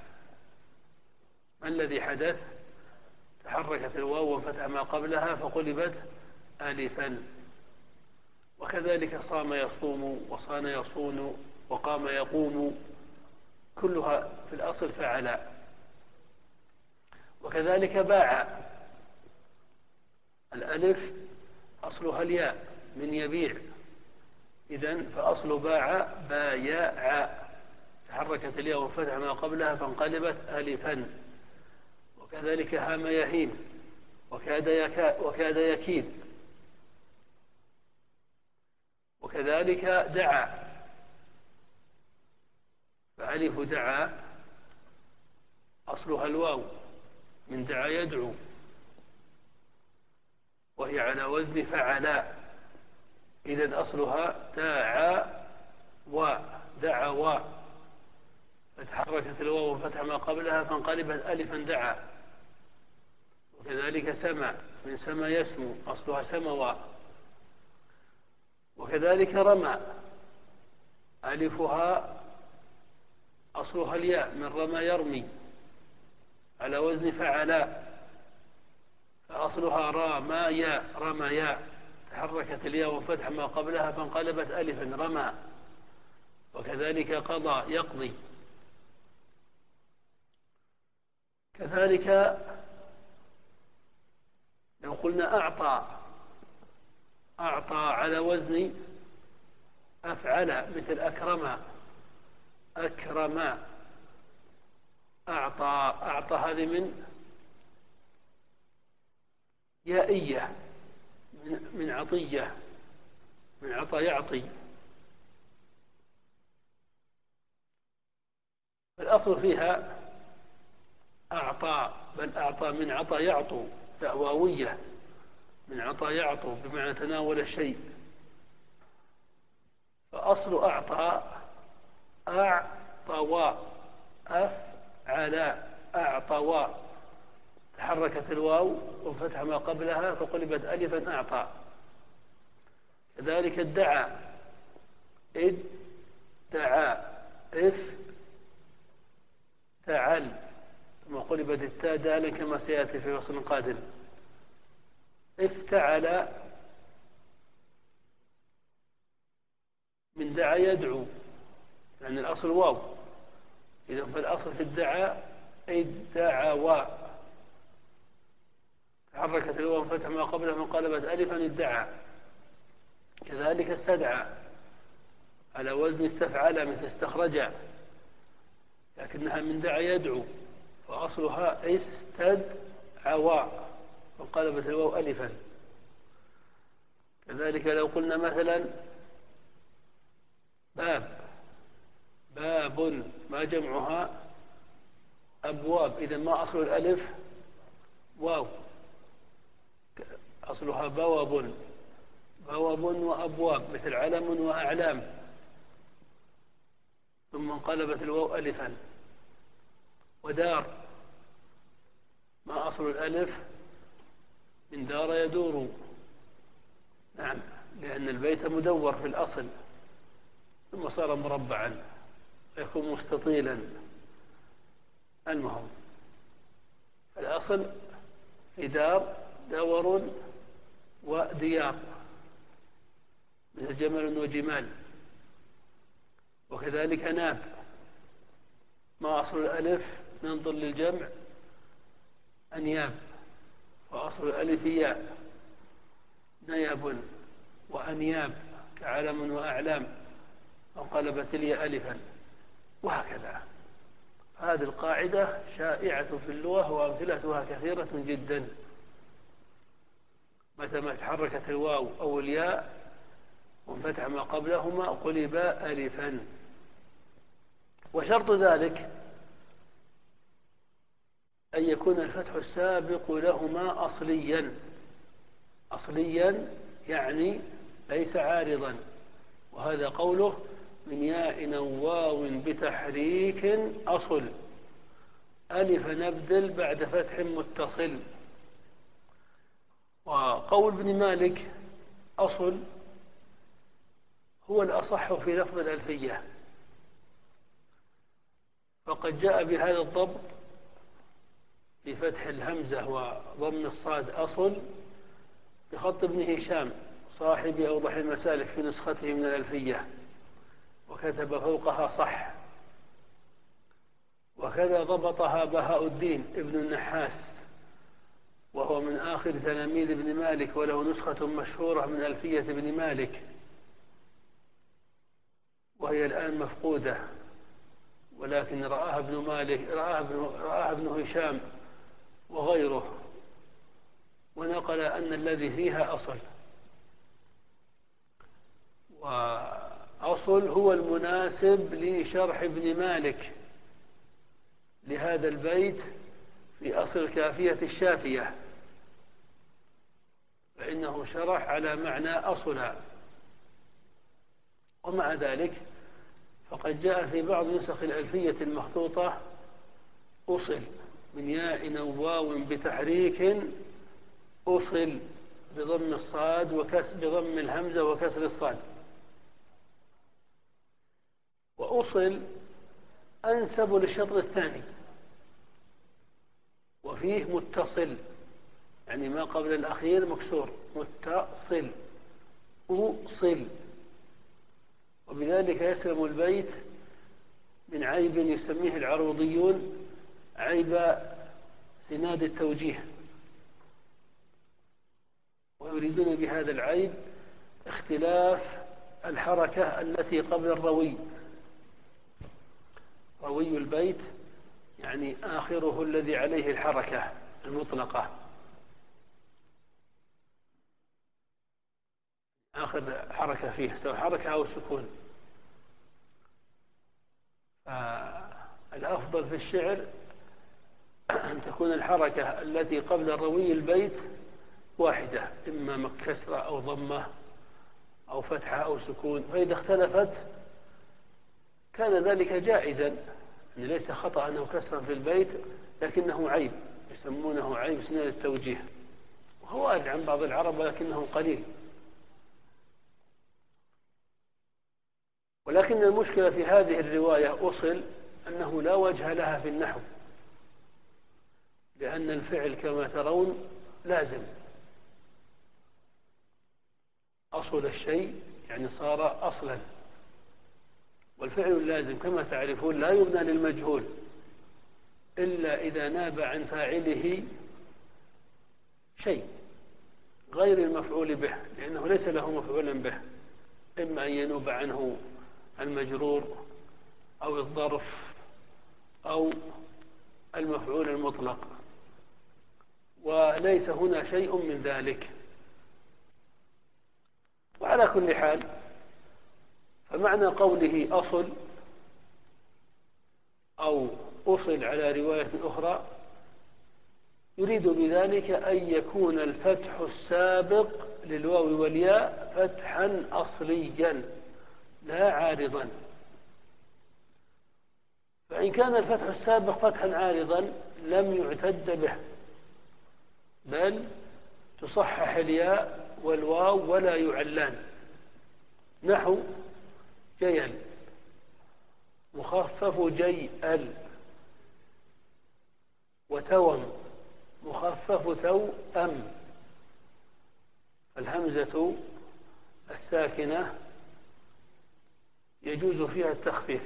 ما الذي حدث؟ تحركت الواو وانفتح ما قبلها فقلبت ألفا. وكذلك صام يصوم، وصان يصون، وقام يقوم، كلها في الأصل فعل. وكذلك باع، الألف أصلها الياء من يبيع، إذن فأصل باع بايع، تحركت الياء وانفتح ما قبلها فانقلبت ألفا. وكذلك هام يهين، وكاد يكا وكاد يكيد. وكذلك دعا، فألف دعا أصلها الواو من دعا يدعو، وهي على وزن فعلا، إذن أصلها داعا ودعوا، فتحركت الواو وفتح ما قبلها فانقلبت ألفا دعا. وكذلك سمع من سمى يسمو، أصلها سموا. وكذلك رمى، ألفها أصلها الياء من رمى يرمي على وزن فعلا، فأصلها رامايا رميا، تحركت الياء وفتح ما قبلها فانقلبت ألفا رمى. وكذلك قضى يقضي. كذلك لو قلنا أعطى، أعطى على وزن أفعل، مثل أكرم أكرم. أعطى أعطى هذه من يائية، من, من عطية، من عطى يعطي. الأصل فيها أعطى، بل أعطى من عطى يعطو، دعواوية، من عطى يعطو بمعنى تناول الشيء. فأصل أعطى أعطوا أفعل أعطوا، تحركت الواو وفتح ما قبلها فقلبت ألفا أعطى. كذلك ادعى ادعى اف تعل، ثم قلبت التاء دالا كما سيأتي في فصل قادم. افتعل من دعا يدعو، يعني الأصل واو، إذا فالأصل في الدعا ادعوا، تحركت الواو فتح ما قبلها من قلبت ألفا ادعى. كذلك استدعى على وزن استفعل مثل استخرج، لكنها من دعا يدعو، فأصلها استدعوا وانقلبت الواو ألفا. كذلك لو قلنا مثلا باب، باب ما جمعها؟ أبواب، إذا ما أصل الألف؟ واو، أصلها بواب، بواب وأبواب مثل علم وأعلام، ثم انقلبت الواو ألفا. ودار ما أصل الألف؟ من دار يدور، نعم، لأن البيت مدور في الأصل ثم صار مربعا يكون مستطيلا. المهم الأصل في دار دور وديار مثل جمل وجمال. وكذلك ناب ما أصل الألف؟ ننظر للجمع أنياب، وأصل الألف ياء، نيب وأنياب كعلم وأعلام، وانقلبت الياء ألفا، وهكذا. هذه القاعدة شائعة في اللغة وأمثلتها كثيرة جدا. متى ما تحركت الواو أو الياء وانفتح ما قبلهما قلبا ألفا. وشرط ذلك أن يكون الفتح السابق لهما أصليا. أصليا يعني ليس عارضا، وهذا قوله من ياء أو واو بتحريك أصل، ألف نبدل بعد فتح متصل. وقول ابن مالك أصل هو الأصح في لفظ الألفية، فقد جاء بهذا الضبط بفتح الهمزة وضم الصاد أصل بخط ابن هشام صاحب أوضح المسالك في نسخته من الألفية، وكتب فوقها صح. وكذا ضبطها بهاء الدين ابن النحاس، وهو من آخر تلاميذ ابن مالك، وله نسخة مشهورة من ألفية ابن مالك، وهي الآن مفقودة، ولكن رآها ابن مالك رآها ابن, رآها ابن هشام وغيره، ونقل أن الذي فيها أصل. وأصل هو المناسب لشرح ابن مالك لهذا البيت في أصل الكافية الشافية، فإنه شرح على معنى أصلا. ومع ذلك فقد جاء في بعض نسخ الألفية المخطوطة أصل من ياء أو واو بتحريك أصل بضم الصاد وكسر بضم الهمزة وكسر الصاد. وأصل أنسب للشطر الثاني، وفيه متصل يعني ما قبل الأخير مكسور، متصل أصل، وبذلك يسلم البيت من عيب يسميه العروضيون عيب سناد التوجيه، ويريدون بهذا العيب اختلاف الحركة التي قبل الروي. روي البيت يعني آخره الذي عليه الحركة المطلقة، آخر حركة فيه سواء حركة أو سكون. الأفضل في الشعر أن تكون الحركة التي قبل الروي البيت واحدة، إما كسرة أو ضمة أو فتحة أو سكون، فإذا اختلفت كان ذلك جائزا، يعني ليس خطأ أنه كسرا في البيت، لكنه عيب يسمونه عيب سناد التوجيه، وهو وارد عن بعض العرب ولكنه قليل. ولكن المشكلة في هذه الرواية أصل أنه لا وجه لها في النحو، لأن الفعل كما ترون لازم. أصل الشيء يعني صار أصلا، والفعل اللازم كما تعرفون لا يبنى للمجهول إلا إذا ناب عن فاعله شيء غير المفعول به، لأنه ليس له مفعول به، إما أن ينوب عنه المجرور أو الظرف أو المفعول المطلق، وليس هنا شيء من ذلك. وعلى كل حال فمعنى قوله أصل أو أصل على رواية أخرى يريد بذلك أن يكون الفتح السابق للواو والياء فتحا أصليا لا عارضا. فإن كان الفتح السابق فتحا عارضا لم يعتد به، بل تصحح الياء والواو ولا يعلان، نحو جيل مخفف جيئل، وتوم مخفف توأم. الهمزة الساكنة يجوز فيها التخفيف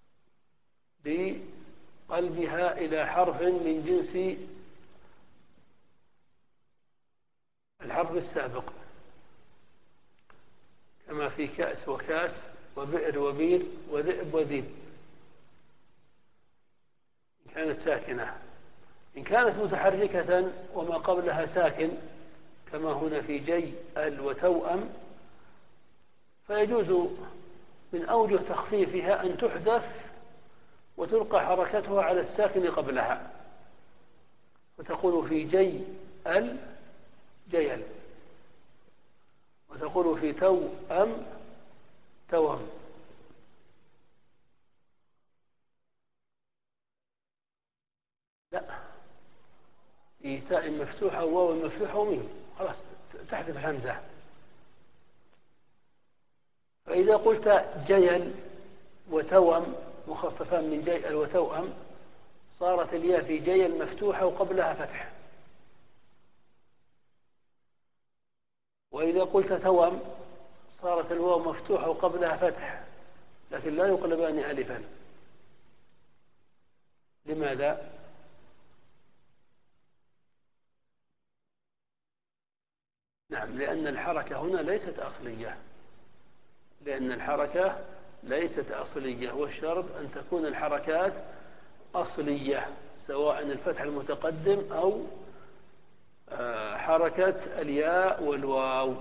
بقلبها إلى حرف من جنس الحرف السابق، كما في كأس وكاس وبئر وبير وذئب وذيب، إن كانت ساكنة. إن كانت متحركة وما قبلها ساكن كما هنا في جي ال وتوأم، فيجوز من أوجه تخفيفها أن تحذف وتلقى حركتها على الساكن قبلها، وتقول في جي ال جيل، وتقول في توأم توأم. لا، في تاء مفتوحة وواو مفتوحة وميم، خلاص تحذف الهمزة. فإذا قلت جيل وتوأم مخففان من جيل وتوأم، صارت الياء في جيل مفتوحة وقبلها فتح. وإذا قلت توأم صارت الواو مفتوحة وقبلها فتح، لكن لا يقلبان ألفا. لماذا؟ نعم، لأن الحركة هنا ليست أصلية، لأن الحركة ليست أصلية، والشرط أن تكون الحركات أصلية، سواء الفتح المتقدم أو حركة الياء والواو.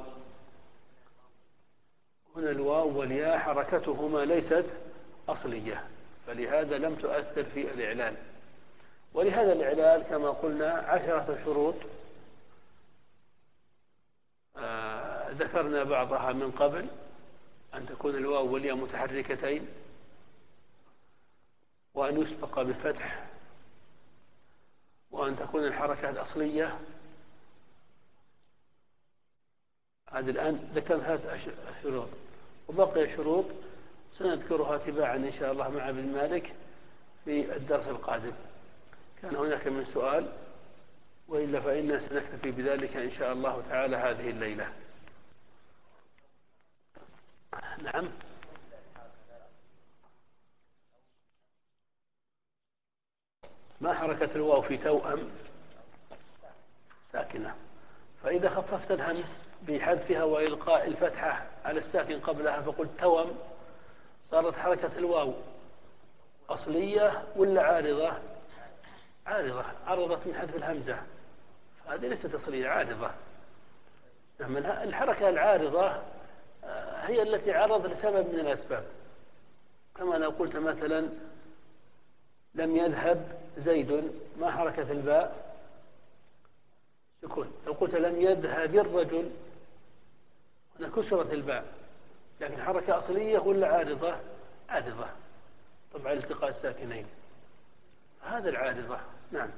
هنا الواو والياء حركتهما ليست أصلية، فلهذا لم تؤثر في الإعلان. ولهذا الإعلان كما قلنا عشرة شروط، آه ذكرنا بعضها من قبل: أن تكون الواو والياء متحركتين، وأن يسبق بالفتح، وأن تكون الحركات أصلية. هذه الآن ذكرنا ثلاث شروط، وبقي شروط سنذكرها تباعا إن شاء الله مع ابن مالك في الدرس القادم. كان هناك من سؤال؟ وإلا فإنا سنكتفي بذلك إن شاء الله تعالى هذه الليلة. نعم. ما حركة الواو في توأم؟ ساكنة، فإذا خففت الهمس بحذفها وإلقاء الفتحة على الساكن قبلها فقلت توأم، صارت حركة الواو أصلية ولا عارضة؟ عارضة، عرضت من حذف الهمزة، هذه ليست أصلية، عارضة. الحركة العارضة هي التي عرض لسبب من الأسباب، كما لو قلت مثلا لم يذهب زيد، ما حركة الباء؟ سكون. لو قلت لم يذهب الرجل، هنا كسرت الباء، لكن حركة أصلية ولا عارضة؟ عارضة، طبعا التقاء الساكنين، هذا العارضة. نعم.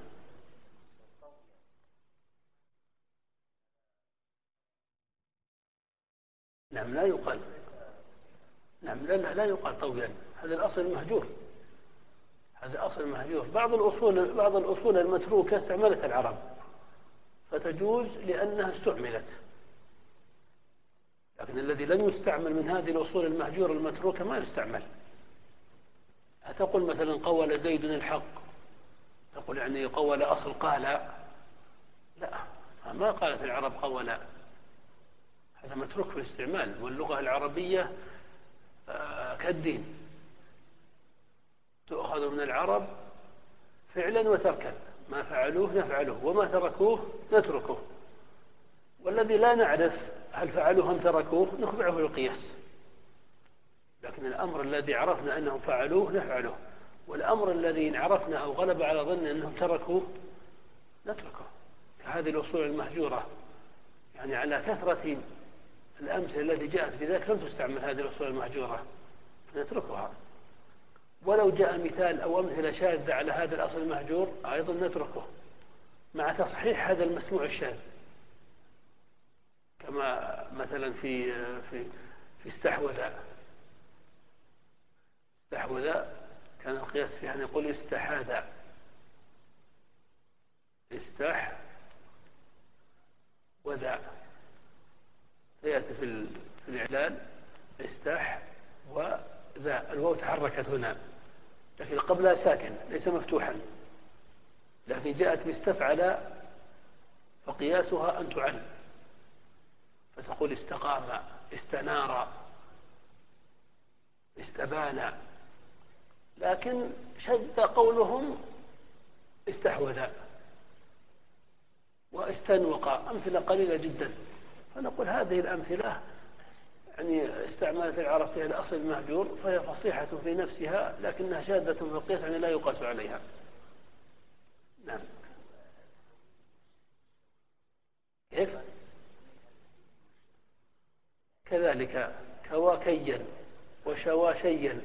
نعم لا يقال، نعم لا, لا, لا يقال طويلا، هذا الأصل المهجور، هذا أصل مهجور. بعض الأصول بعض الأصول المتروكة استعملت العرب فتجوز لأنها استعملت، لكن الذي لم يستعمل من هذه الأصول المهجورة المتروكة ما يستعمل. أتقول مثلا قول زيد الحق، تقول يعني قول أصل قال؟ لا، ما قالت العرب قول، هذا متروك في الاستعمال. واللغة العربية كالدين، تؤخذ من العرب فعلا وتركا، ما فعلوه نفعله وما تركوه نتركه، والذي لا نعرف هل فعلوه أم تركوه نخضعه للقياس، لكن الأمر الذي عرفنا أنهم فعلوه نفعله، والأمر الذي عرفنا أو غلب على ظن أنهم تركوه نتركه. هذه الأصول المهجورة يعني على كثرة الأمثلة التي جاءت بذلك لم تستعمل هذه الأصول المهجورة، نتركها. ولو جاء مثال أو أمثلة شاذة على هذا الأصل المهجور أيضا نتركه، مع تصحيح هذا المسموع الشاذ، كما مثلا في في في استحوذ. استحوذ كان القياس فيه أن يقول استحاذ، استح وذا، سيأتي في في الإعلان استح وذا، الواو تحركت هنا لكن قبلها ساكن ليس مفتوحا، لكن جاءت باستفعل فقياسها أن تعل، فتقول استقام، استنار، استبان. لكن شد قولهم استحوذ واستنوق، أمثلة قليلة جدا. فنقول هذه الأمثلة يعني استعملت العرب فيها الأصل المهجور، فهي فصيحة في نفسها لكنها شاذة في القياس، يعني لا يقاس عليها. نعم. كيف؟ كذلك كواكيا وشواشيا،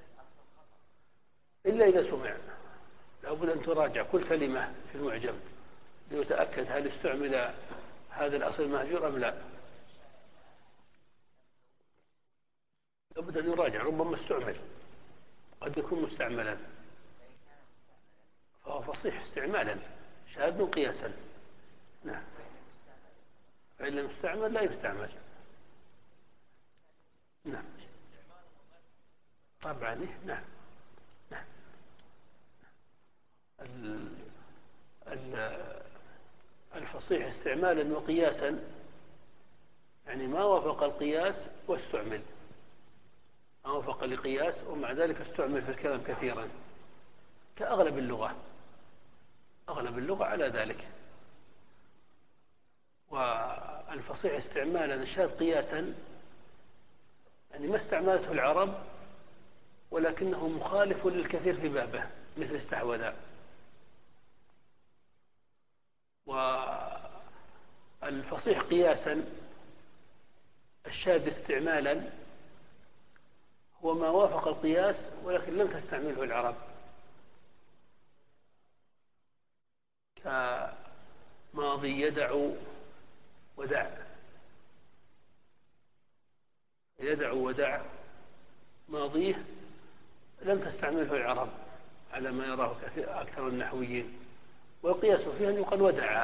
إلا إذا سمع. لابد أن تراجع كل كلمة في المعجم ليتأكد هل استعمل هذا الأصل المهجور أم لا. لابد أن يراجع، ربما استعمل، قد يكون مستعملا، فهو فصيح استعمالا شاذ قياسا. نعم. فإن لم يستعمل لا يستعمل. نعم. طبعا. نعم. نعم. الفصيح استعمالا وقياسا، يعني ما وافق القياس واستعمل، ما وافق القياس ومع ذلك استعمل في الكلام كثيرا، كأغلب اللغة، أغلب اللغة على ذلك. والفصيح استعمالا الشاذ قياسا، يعني ما استعملته العرب ولكنه مخالف للكثير في بابه، مثل استحوذ. والفصيح قياسا الشاذ استعمالا هو ما وافق القياس ولكن لم تستعمله العرب، كماضي يدع ودع. يدع ودع ماضيه لم تستعمله العرب على ما يراه أكثر النحويين، والقياس فيه أن يقال ودع،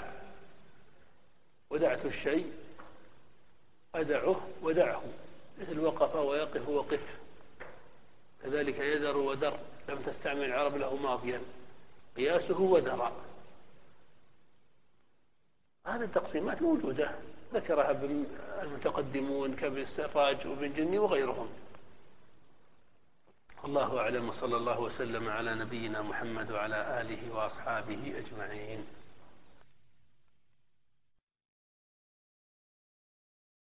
ودعت الشيء أدعه ودعه، مثل وقف ويقف وقف. كذلك يذر ودر، لم تستعمل العرب له ماضيا، قياسه ودر. هذه التقسيمات موجودة ذكرها المتقدمون كابن السراج وابن جني وغيرهم. الله أعلم، وصلى الله وسلم على نبينا محمد وعلى آله وأصحابه أجمعين.